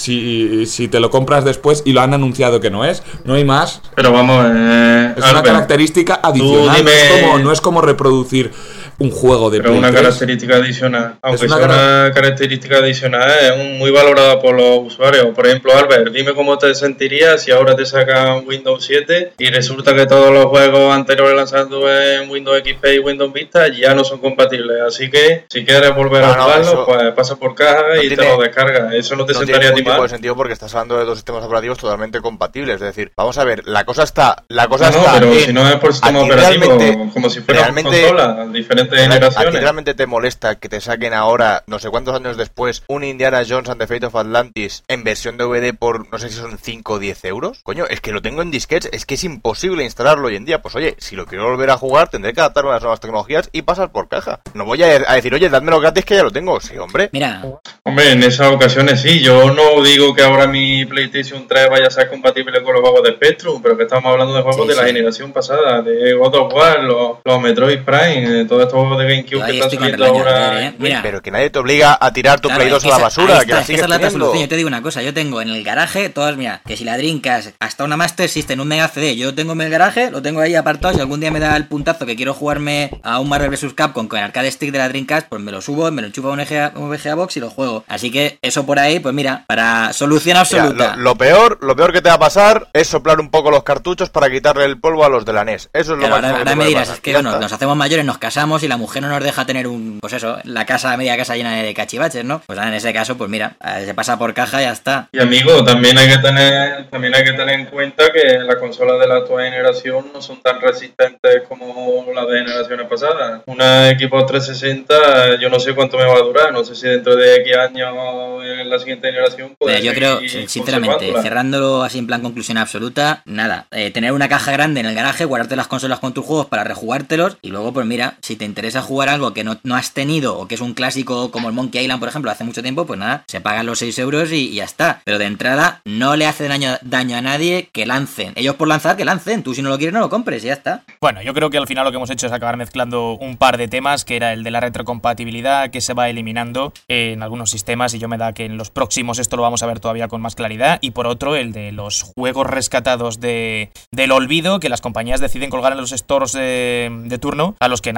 si te lo compras después y lo han anunciado que no es. No hay más. Pero vamos, es una característica adicional. No es como reproducir un juego de Play 3. Pero una característica adicional. Aunque sea una característica adicional, es muy valorada por los usuarios. Por ejemplo, Albert, dime cómo te sentirías si ahora te sacan Windows 7 y resulta que todos los juegos anteriores lanzados en Windows XP y Windows Vista ya no son compatibles. Así que, si quieres volver a jugarlo, pues pasa por caja y te lo descargas. Eso no te sentaría ni mal. No tiene ningún tipo de sentido porque estás hablando de dos sistemas operativos totalmente compatibles. Es decir, vamos a ver, la cosa está... pero si no es por sistema operativo, como si fuera una consola, diferentes generaciones. ¿A ti realmente te molesta que te saquen ahora, no sé cuántos años después, un Indiana Jones and the Fate of Atlantis en versión DVD por, no sé si son 5 o 10 euros? Coño, es que lo tengo en disquetes, es que es imposible instalarlo hoy en día. Pues oye, si lo quiero volver a jugar, tendré que adaptarme a las nuevas tecnologías y pasar por caja. No voy a decir, oye, dádmelo gratis que ya lo tengo. Sí, hombre. Mira. Hombre, en esas ocasiones sí. Yo no digo que ahora mi PlayStation 3 vaya a ser compatible con los juegos de Spectrum, pero que estamos hablando de juegos de la generación pasada, de God of War, los Metroid Prime, todos estos juegos de GameCube que están saliendo ahora. Mira. Pero que nadie te obliga a tirar tu Play 2 a la basura, que la sigues teniendo. Yo te digo una cosa, yo tengo en el garaje todas, mira, que si la Dreamcast hasta una Master System, un Mega CD, yo tengo en el garaje, lo tengo ahí apartado, si algún día me da el puntazo que quiero jugarme a un Marvel vs. Capcom con el arcade stick de la Dreamcast, pues me lo subo, me lo enchufa a un VGA Box y lo juego. Así que eso por ahí, pues mira, para solución absoluta. Mira, lo peor que te va a pasar es soplar un poco los cartuchos para quitarle el polvo a los de la NES. Eso es lo más ahora me dirás, es que bueno, nos hacemos mayores, nos casamos y la mujer no nos deja tener media casa llena de cachivaches, ¿no? Pues en ese caso, pues mira, se pasa por caja y ya está. Y amigo, también hay que tener en cuenta que las consolas de la actual generación no son tan resistentes como las de generaciones pasadas. Una Xbox 360 yo no sé cuánto me va a durar, no sé si dentro de X años en la siguiente generación puede. Yo creo, sinceramente, cerrándolo así en plan conclusión absoluta, nada, tener una caja grande en el garaje, guardarte las consolas con tus juegos para rejugártelos y luego pues mira, si te interesa jugar algo que no has tenido o que es un clásico como el Monkey Island, por ejemplo, hace mucho tiempo, pues nada, se pagan los 6 euros y ya está. Pero de entrada no le hace daño a nadie que lancen. Ellos por lanzar, que lancen. Tú si no lo quieres no lo compres y ya está. Bueno, yo creo que al final lo que hemos hecho es acabar mezclando un par de temas, que era el de la retrocompatibilidad que se va eliminando en algunos sistemas y yo me da que en los próximos esto lo vamos a ver todavía con más claridad, y por otro el de los juegos rescatados del olvido que las compañías deciden colgar en los stores de turno, a los que nadie me imagino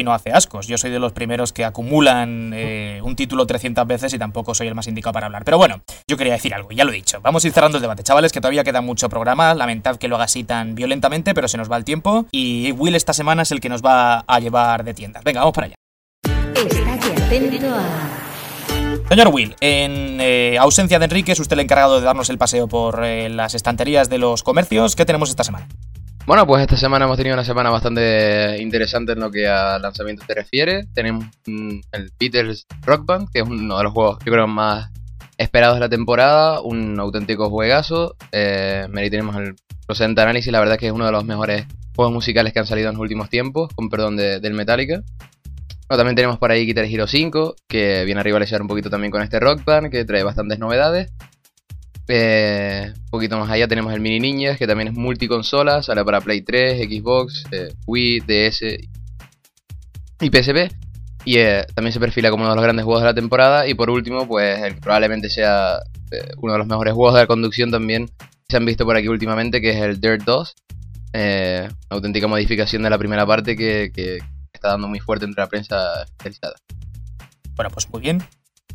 no hace ascos. Yo soy de los primeros que acumulan un título 300 veces y tampoco soy el más indicado para hablar. Pero bueno, yo quería decir algo, ya lo he dicho. Vamos a ir cerrando el debate, chavales, que todavía queda mucho programa. Lamentad que lo haga así tan violentamente, pero se nos va el tiempo. Y Will esta semana es el que nos va a llevar de tiendas. Venga, vamos para allá. Estate atento a... Señor Will, en ausencia de Enrique, es usted el encargado de darnos el paseo por las estanterías de los comercios. ¿Qué tenemos esta semana? Bueno, pues esta semana hemos tenido una semana bastante interesante en lo que a lanzamiento se refiere. Tenemos el Beatles Rock Band, que es uno de los juegos, yo creo, más esperados de la temporada. Un auténtico juegazo. Ahí tenemos el procedente análisis, la verdad es que es uno de los mejores juegos musicales que han salido en los últimos tiempos, con perdón del Metallica. Bueno, también tenemos por ahí Guitar Hero 5, que viene a rivalizar un poquito también con este Rock Band, que trae bastantes novedades. Un poquito más allá tenemos el Mini Ninjas, que también es multiconsola, sale para Play 3, Xbox, Wii, DS y PSP. Y también se perfila como uno de los grandes juegos de la temporada. Y por último, pues probablemente sea uno de los mejores juegos de la conducción también que se han visto por aquí últimamente, que es el Dirt 2. Una auténtica modificación de la primera parte que está dando muy fuerte entre la prensa especializada. Bueno, pues muy bien.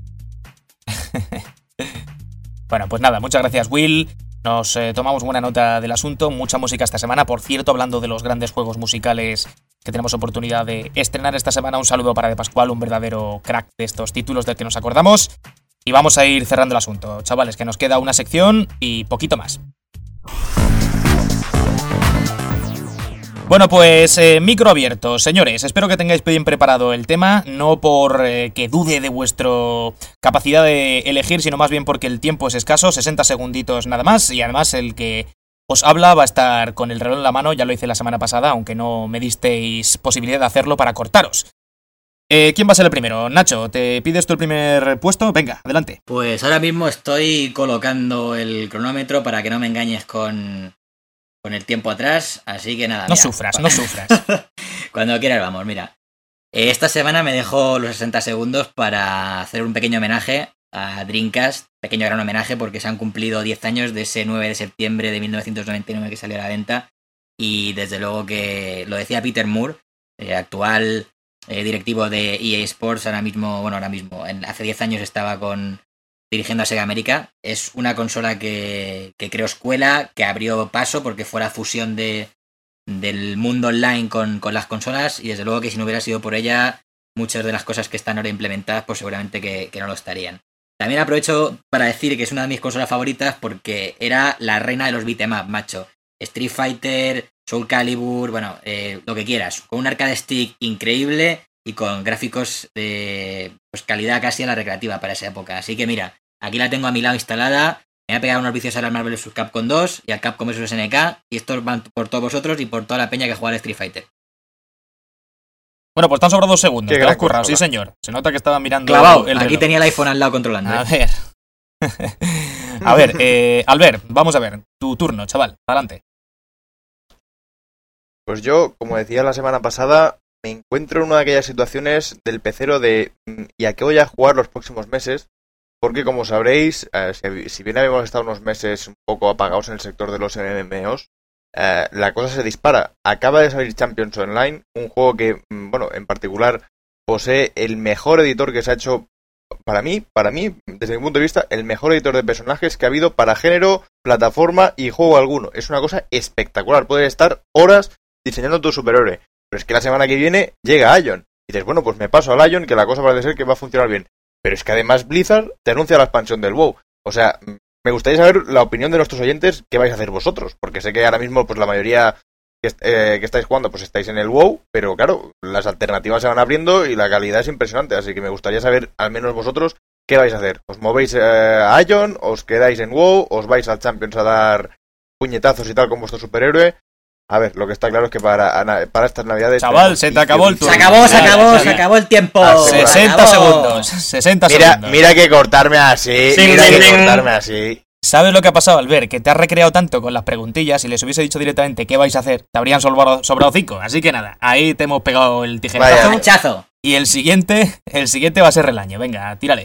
Bueno, pues nada, muchas gracias, Will. Nos tomamos buena nota del asunto. Mucha música esta semana. Por cierto, hablando de los grandes juegos musicales que tenemos oportunidad de estrenar esta semana, un saludo para De Pascual, un verdadero crack de estos títulos del que nos acordamos. Y vamos a ir cerrando el asunto, chavales, que nos queda una sección y poquito más. Bueno, pues micro abierto, señores, espero que tengáis bien preparado el tema, no por que dude de vuestra capacidad de elegir, sino más bien porque el tiempo es escaso, 60 segunditos nada más, y además el que os habla va a estar con el reloj en la mano, ya lo hice la semana pasada, aunque no me disteis posibilidad de hacerlo para cortaros. ¿Quién va a ser el primero? Nacho, ¿te pides tú el primer puesto? Venga, adelante. Pues ahora mismo estoy colocando el cronómetro para que no me engañes con el tiempo atrás, así que nada. No sufras. Cuando quieras vamos, mira. Esta semana me dejo los 60 segundos para hacer un pequeño homenaje a Dreamcast, pequeño gran homenaje porque se han cumplido 10 años de ese 9 de septiembre de 1999 que salió a la venta y desde luego que lo decía Peter Moore, actual directivo de EA Sports, hace 10 años estaba dirigiendo a Sega América. Es una consola que creó escuela, que abrió paso porque fue la fusión del mundo online con las consolas y desde luego que si no hubiera sido por ella muchas de las cosas que están ahora implementadas pues seguramente que no lo estarían. También aprovecho para decir que es una de mis consolas favoritas porque era la reina de los beat'em up, macho. Street Fighter, Soul Calibur, lo que quieras, con un arcade stick increíble y con gráficos de calidad casi a la recreativa para esa época. Así que mira, aquí la tengo a mi lado instalada. Me voy a pegar unos vicios a la Marvel vs. Capcom 2 y al Capcom vs. SNK. Y estos van por todos vosotros y por toda la peña que juega al Street Fighter. Bueno, pues tan sobrados 2 segundos. Te has currado, sí señor. Se nota que estaba mirando clavado. El Aquí reloj. tenía el iPhone al lado controlando. A ver. A ver, Albert, vamos a ver. Tu turno, chaval. Adelante. Pues yo, como decía la semana pasada, me encuentro en una de aquellas situaciones del pecero de ¿y a qué voy a jugar los próximos meses? Porque como sabréis, si bien habíamos estado unos meses un poco apagados en el sector de los MMOs, la cosa se dispara. Acaba de salir Champions Online, un juego que, en particular posee el mejor editor que se ha hecho, para mí, desde mi punto de vista, el mejor editor de personajes que ha habido para género, plataforma y juego alguno. Es una cosa espectacular, puedes estar horas diseñando tu superhéroe. Pero es que la semana que viene llega Ion. Y dices, bueno, pues me paso al Ion, que la cosa parece ser que va a funcionar bien. Pero es que además Blizzard te anuncia la expansión del WoW. O sea, me gustaría saber la opinión de nuestros oyentes, qué vais a hacer vosotros. Porque sé que ahora mismo pues la mayoría que estáis jugando pues estáis en el WoW. Pero claro, las alternativas se van abriendo y la calidad es impresionante. Así que me gustaría saber, al menos vosotros, qué vais a hacer. ¿Os movéis a Ion? ¿Os quedáis en WoW? ¿Os vais al Champions a dar puñetazos y tal con vuestro superhéroe? A ver, lo que está claro es que para estas navidades... Chaval, se te acabó el turno. Se acabó el tiempo. 60 segundos. 60 segundos. Mira que cortarme así. Cortarme así. ¿Sabes lo que ha pasado, Albert? Que te has recreado tanto con las preguntillas y les hubiese dicho directamente qué vais a hacer. Te habrían sobrado 5. Así que nada, ahí te hemos pegado el tijerazo. Y el siguiente va a ser Relaño. Venga, tírale.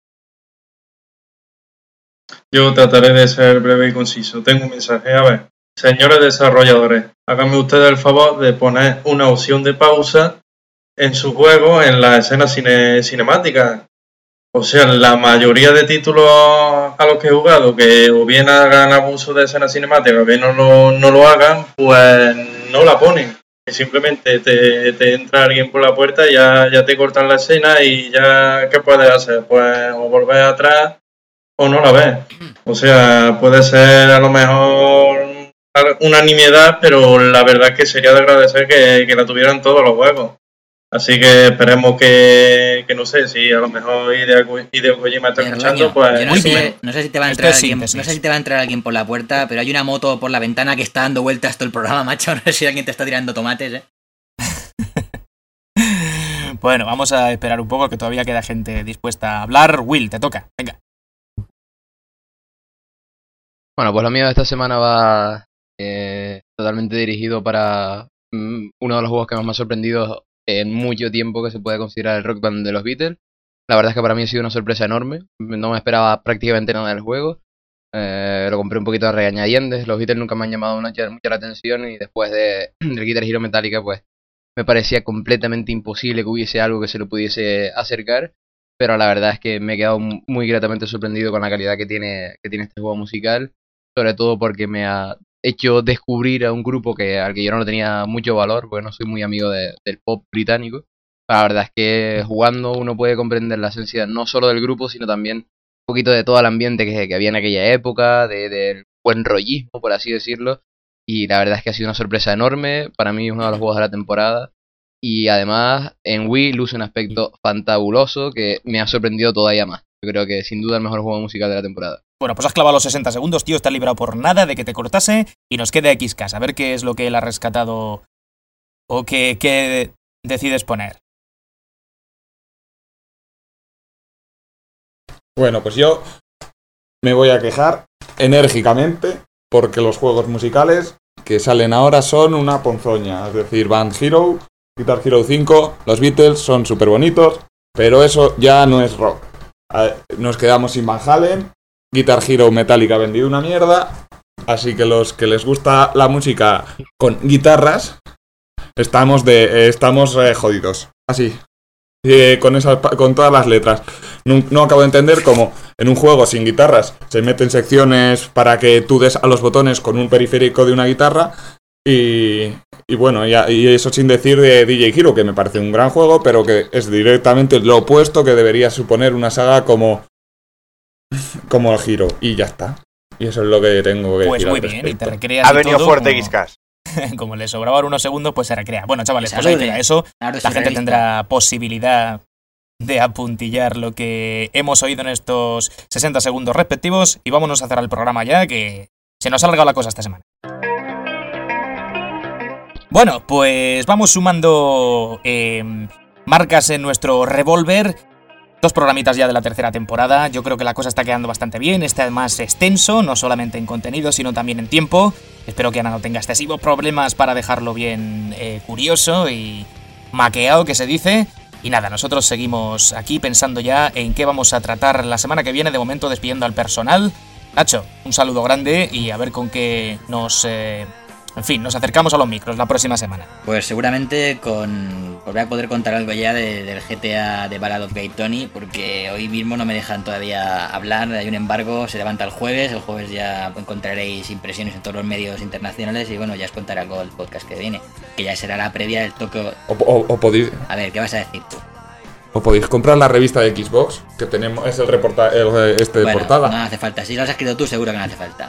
Yo trataré de ser breve y conciso. Tengo un mensaje, a ver. señores desarrolladores, háganme ustedes el favor de poner una opción de pausa en su juego en la escena cinemática. O sea, la mayoría de títulos a los que he jugado, que o bien hagan abuso de escena cinemática o bien no lo hagan, pues no la ponen. Que simplemente te entra alguien por la puerta y ya te cortan la escena y ya, ¿qué puedes hacer? Pues o volver atrás o no la ves. O sea, puede ser a lo mejor una nimiedad, pero la verdad es que sería de agradecer que la tuvieran todos los juegos. Así que esperemos que no sé, si a lo mejor Hideo Kojima está escuchando, pues... No sé si te va a entrar alguien, no sé si te va a entrar alguien por la puerta, pero hay una moto por la ventana que está dando vueltas todo el programa, macho. No sé si alguien te está tirando tomates, Bueno, vamos a esperar un poco, que todavía queda gente dispuesta a hablar. Will, te toca, venga. Bueno, pues lo mío de esta semana va totalmente dirigido para uno de los juegos que más me ha sorprendido en mucho tiempo, que se puede considerar el Rock Band de los Beatles. La verdad es que para mí ha sido una sorpresa enorme. No me esperaba prácticamente nada del juego. Lo compré un poquito a regañadientes. Los Beatles nunca me han llamado mucho la atención, y después del Guitar Hero Metallica, pues me parecía completamente imposible que hubiese algo que se lo pudiese acercar. Pero la verdad es que me he quedado muy gratamente sorprendido con la calidad que tiene este juego musical. Sobre todo porque me ha hecho descubrir a un grupo al que yo no le tenía mucho valor, porque no soy muy amigo del pop británico. La verdad es que jugando uno puede comprender la esencia no solo del grupo, sino también un poquito de todo el ambiente que había en aquella época, del buen rollismo, por así decirlo. Y la verdad es que ha sido una sorpresa enorme. Para mí es uno de los juegos de la temporada. Y además en Wii luce un aspecto fantabuloso que me ha sorprendido todavía más. Yo creo que sin duda el mejor juego musical de la temporada. Bueno, pues has clavado los 60 segundos, tío, estás librado por nada de que te cortase, y nos queda XCast, a ver qué es lo que él ha rescatado o qué decides poner. Bueno, pues yo me voy a quejar enérgicamente porque los juegos musicales que salen ahora son una ponzoña. Es decir, Band Hero, Guitar Hero 5, los Beatles son súper bonitos, pero eso ya no es rock. Nos quedamos sin Van Halen. Guitar Hero Metallica ha vendido una mierda, así que los que les gusta la música con guitarras estamos jodidos. Así, con todas las letras. No acabo de entender cómo en un juego sin guitarras se meten secciones para que tú des a los botones con un periférico de una guitarra y bueno, y eso sin decir de DJ Hero, que me parece un gran juego, pero que es directamente lo opuesto que debería suponer una saga como el Hero, y ya está. Y eso es lo que tengo que decir. Pues muy bien, y te recreas. Ha venido fuerte XCast. Como le sobraban unos segundos, pues se recrea. Bueno, chavales, pues ahí queda eso. La gente tendrá posibilidad de apuntillar lo que hemos oído en estos 60 segundos respectivos. Y vámonos a cerrar el programa ya, que se nos ha alargado la cosa esta semana. Bueno, pues vamos sumando marcas en nuestro revólver. 2 programitas ya de la tercera temporada. Yo creo que la cosa está quedando bastante bien. Este además extenso, no solamente en contenido, sino también en tiempo. Espero que Ana no tenga excesivos problemas para dejarlo bien curioso y maqueado, que se dice. Y nada, nosotros seguimos aquí pensando ya en qué vamos a tratar la semana que viene. De momento despidiendo al personal. Nacho, un saludo grande y a ver con qué nos acercamos a los micros la próxima semana. Pues seguramente voy a poder contar algo ya del GTA de Ballad of Gay Tony, porque hoy mismo no me dejan todavía hablar, hay un embargo, se levanta el jueves ya encontraréis impresiones en todos los medios internacionales y bueno, ya os contaré algo el podcast que viene, que ya será la previa del toque. O podéis... A ver, ¿qué vas a decir tú? O podéis comprar la revista de Xbox, que tenemos, es el de portada. No hace falta, si lo has escrito tú seguro que no hace falta.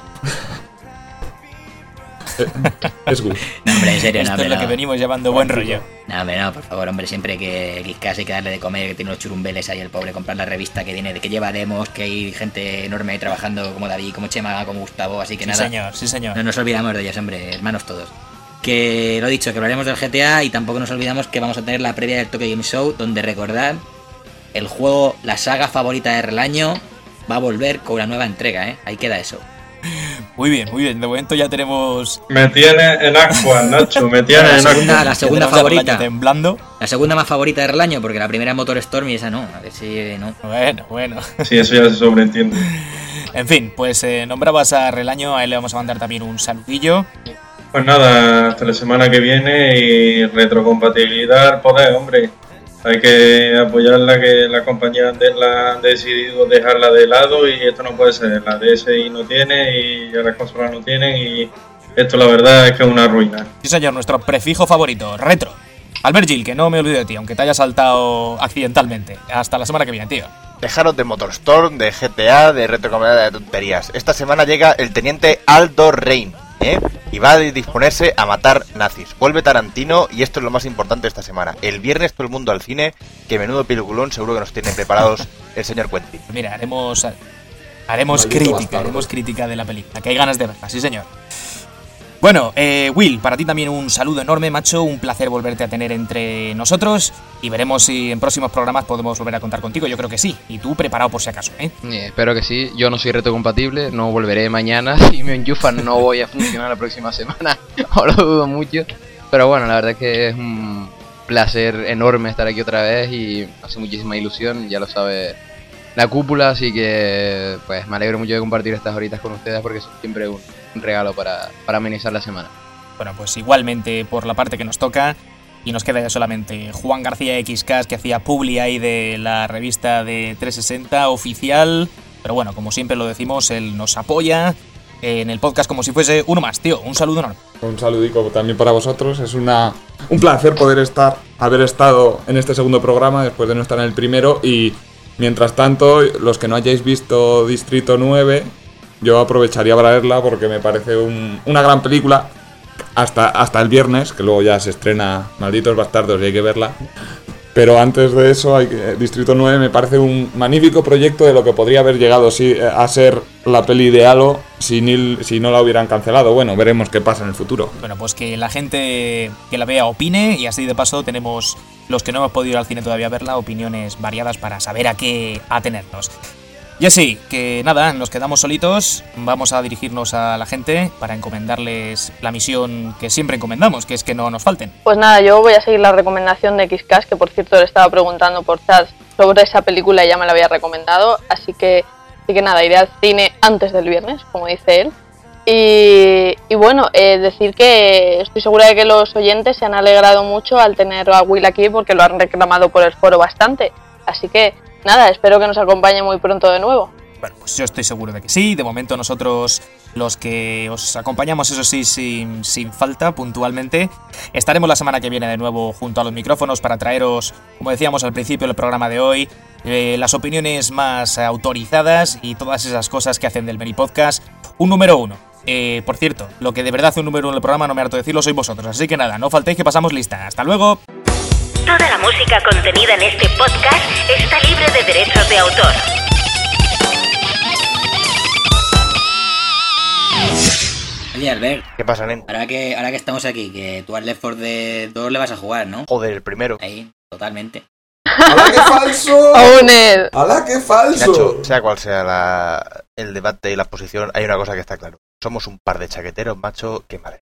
Es good. No, hombre, en serio, Esto es lo que venimos llevando buen rollo. No, hombre, no, por favor, hombre, siempre que XCast hay que darle de comer, que tiene unos churumbeles ahí el pobre, comprar la revista que viene, que lleva demos, que hay gente enorme ahí trabajando como David, como Chema, como Gustavo, así que nada. Sí, señor. No nos olvidamos de ellos, hombre, hermanos todos. Que lo dicho, que hablaremos del GTA y tampoco nos olvidamos que vamos a tener la previa del Tokyo Game Show, donde recordad, el juego, la saga favorita del año, va a volver con una nueva entrega, ahí queda eso. Muy bien, de momento ya tenemos... Me tiene en agua, Nacho, me tiene en agua. La segunda favorita. Temblando. La segunda más favorita del año, porque la primera es Motor Storm y esa no, a ver si no. Bueno. Sí, eso ya se sobreentiende. En fin, pues nombrabas a Relaño, a él le vamos a mandar también un saludillo. Pues nada, hasta la semana que viene y retrocompatibilidad al poder, hombre. Hay que apoyarla, que la compañía han decidido dejarla de lado y esto no puede ser. La DSi no tiene y ya las consolas no tienen y esto la verdad es que es una ruina. Sí señor, nuestro prefijo favorito, retro. Albert Gil, que no me olvido de ti, aunque te haya saltado accidentalmente. Hasta la semana que viene, tío. Dejaros de Motorstorm, de GTA, de retrocompatibilidad de tonterías. Esta semana llega el teniente Aldo Rain, y va a disponerse a matar nazis. Vuelve Tarantino y esto es lo más importante esta semana. El viernes todo el mundo al cine, que menudo peliculón seguro que nos tiene preparados el señor Quentin. Mira, haremos crítica de la película, que hay ganas de verla, sí señor. Bueno, Will, para ti también un saludo enorme, macho, un placer volverte a tener entre nosotros y veremos si en próximos programas podemos volver a contar contigo, yo creo que sí, y tú preparado por si acaso, espero que sí, yo no soy retrocompatible, no volveré mañana, si me enchufan no voy a funcionar la próxima semana, o lo dudo mucho, pero bueno, la verdad es que es un placer enorme estar aquí otra vez y hace muchísima ilusión, ya lo sabe la cúpula, así que pues me alegro mucho de compartir estas horitas con ustedes porque es siempre un regalo para amenizar la semana. Bueno, pues igualmente por la parte que nos toca, y nos queda ya solamente Juan García XCast, que hacía publi ahí de la revista de 360 oficial, pero bueno, como siempre lo decimos, él nos apoya en el podcast como si fuese uno más, tío, un saludo enorme. Un saludico también para vosotros, es un placer poder haber estado en este segundo programa después de no estar en el primero y mientras tanto, los que no hayáis visto Distrito 9, yo aprovecharía para verla porque me parece una gran película hasta el viernes, que luego ya se estrena Malditos Bastardos y hay que verla. Pero antes de eso, Distrito 9 me parece un magnífico proyecto de lo que podría haber llegado a ser la peli de Halo si no la hubieran cancelado. Bueno, veremos qué pasa en el futuro. Bueno, pues que la gente que la vea opine y así de paso tenemos, los que no hemos podido ir al cine todavía a verla, opiniones variadas para saber a qué atenernos. Y así, que nada, nos quedamos solitos, vamos a dirigirnos a la gente para encomendarles la misión que siempre encomendamos, que es que no nos falten. Pues nada, yo voy a seguir la recomendación de XCast, que por cierto le estaba preguntando por chat sobre esa película y ya me la había recomendado, así que nada, iré al cine antes del viernes, como dice él. Y bueno, decir que estoy segura de que los oyentes se han alegrado mucho al tener a Will aquí porque lo han reclamado por el foro bastante, así que nada, espero que nos acompañe muy pronto de nuevo. Bueno, pues yo estoy seguro de que sí. De momento nosotros, los que os acompañamos, eso sí, sin falta, puntualmente, estaremos la semana que viene de nuevo junto a los micrófonos para traeros, como decíamos al principio del programa de hoy, las opiniones más autorizadas y todas esas cosas que hacen del Meri Podcast un número uno. Por cierto, lo que de verdad hace un número uno en el programa, no me harto de decirlo, sois vosotros. Así que nada, no faltéis que pasamos lista. ¡Hasta luego! Toda la música contenida en este podcast está libre de derechos de autor. Oye, Albert. ¿Qué pasa, nen? Ahora que estamos aquí, que tú al Left 4 Dead 2 le vas a jugar, ¿no? Joder, el primero. Ahí, totalmente. ¡Hala, qué falso! ¡Hala, qué falso! Nacho, sea cual sea el debate y la exposición, hay una cosa que está claro. Somos un par de chaqueteros, macho, que madre.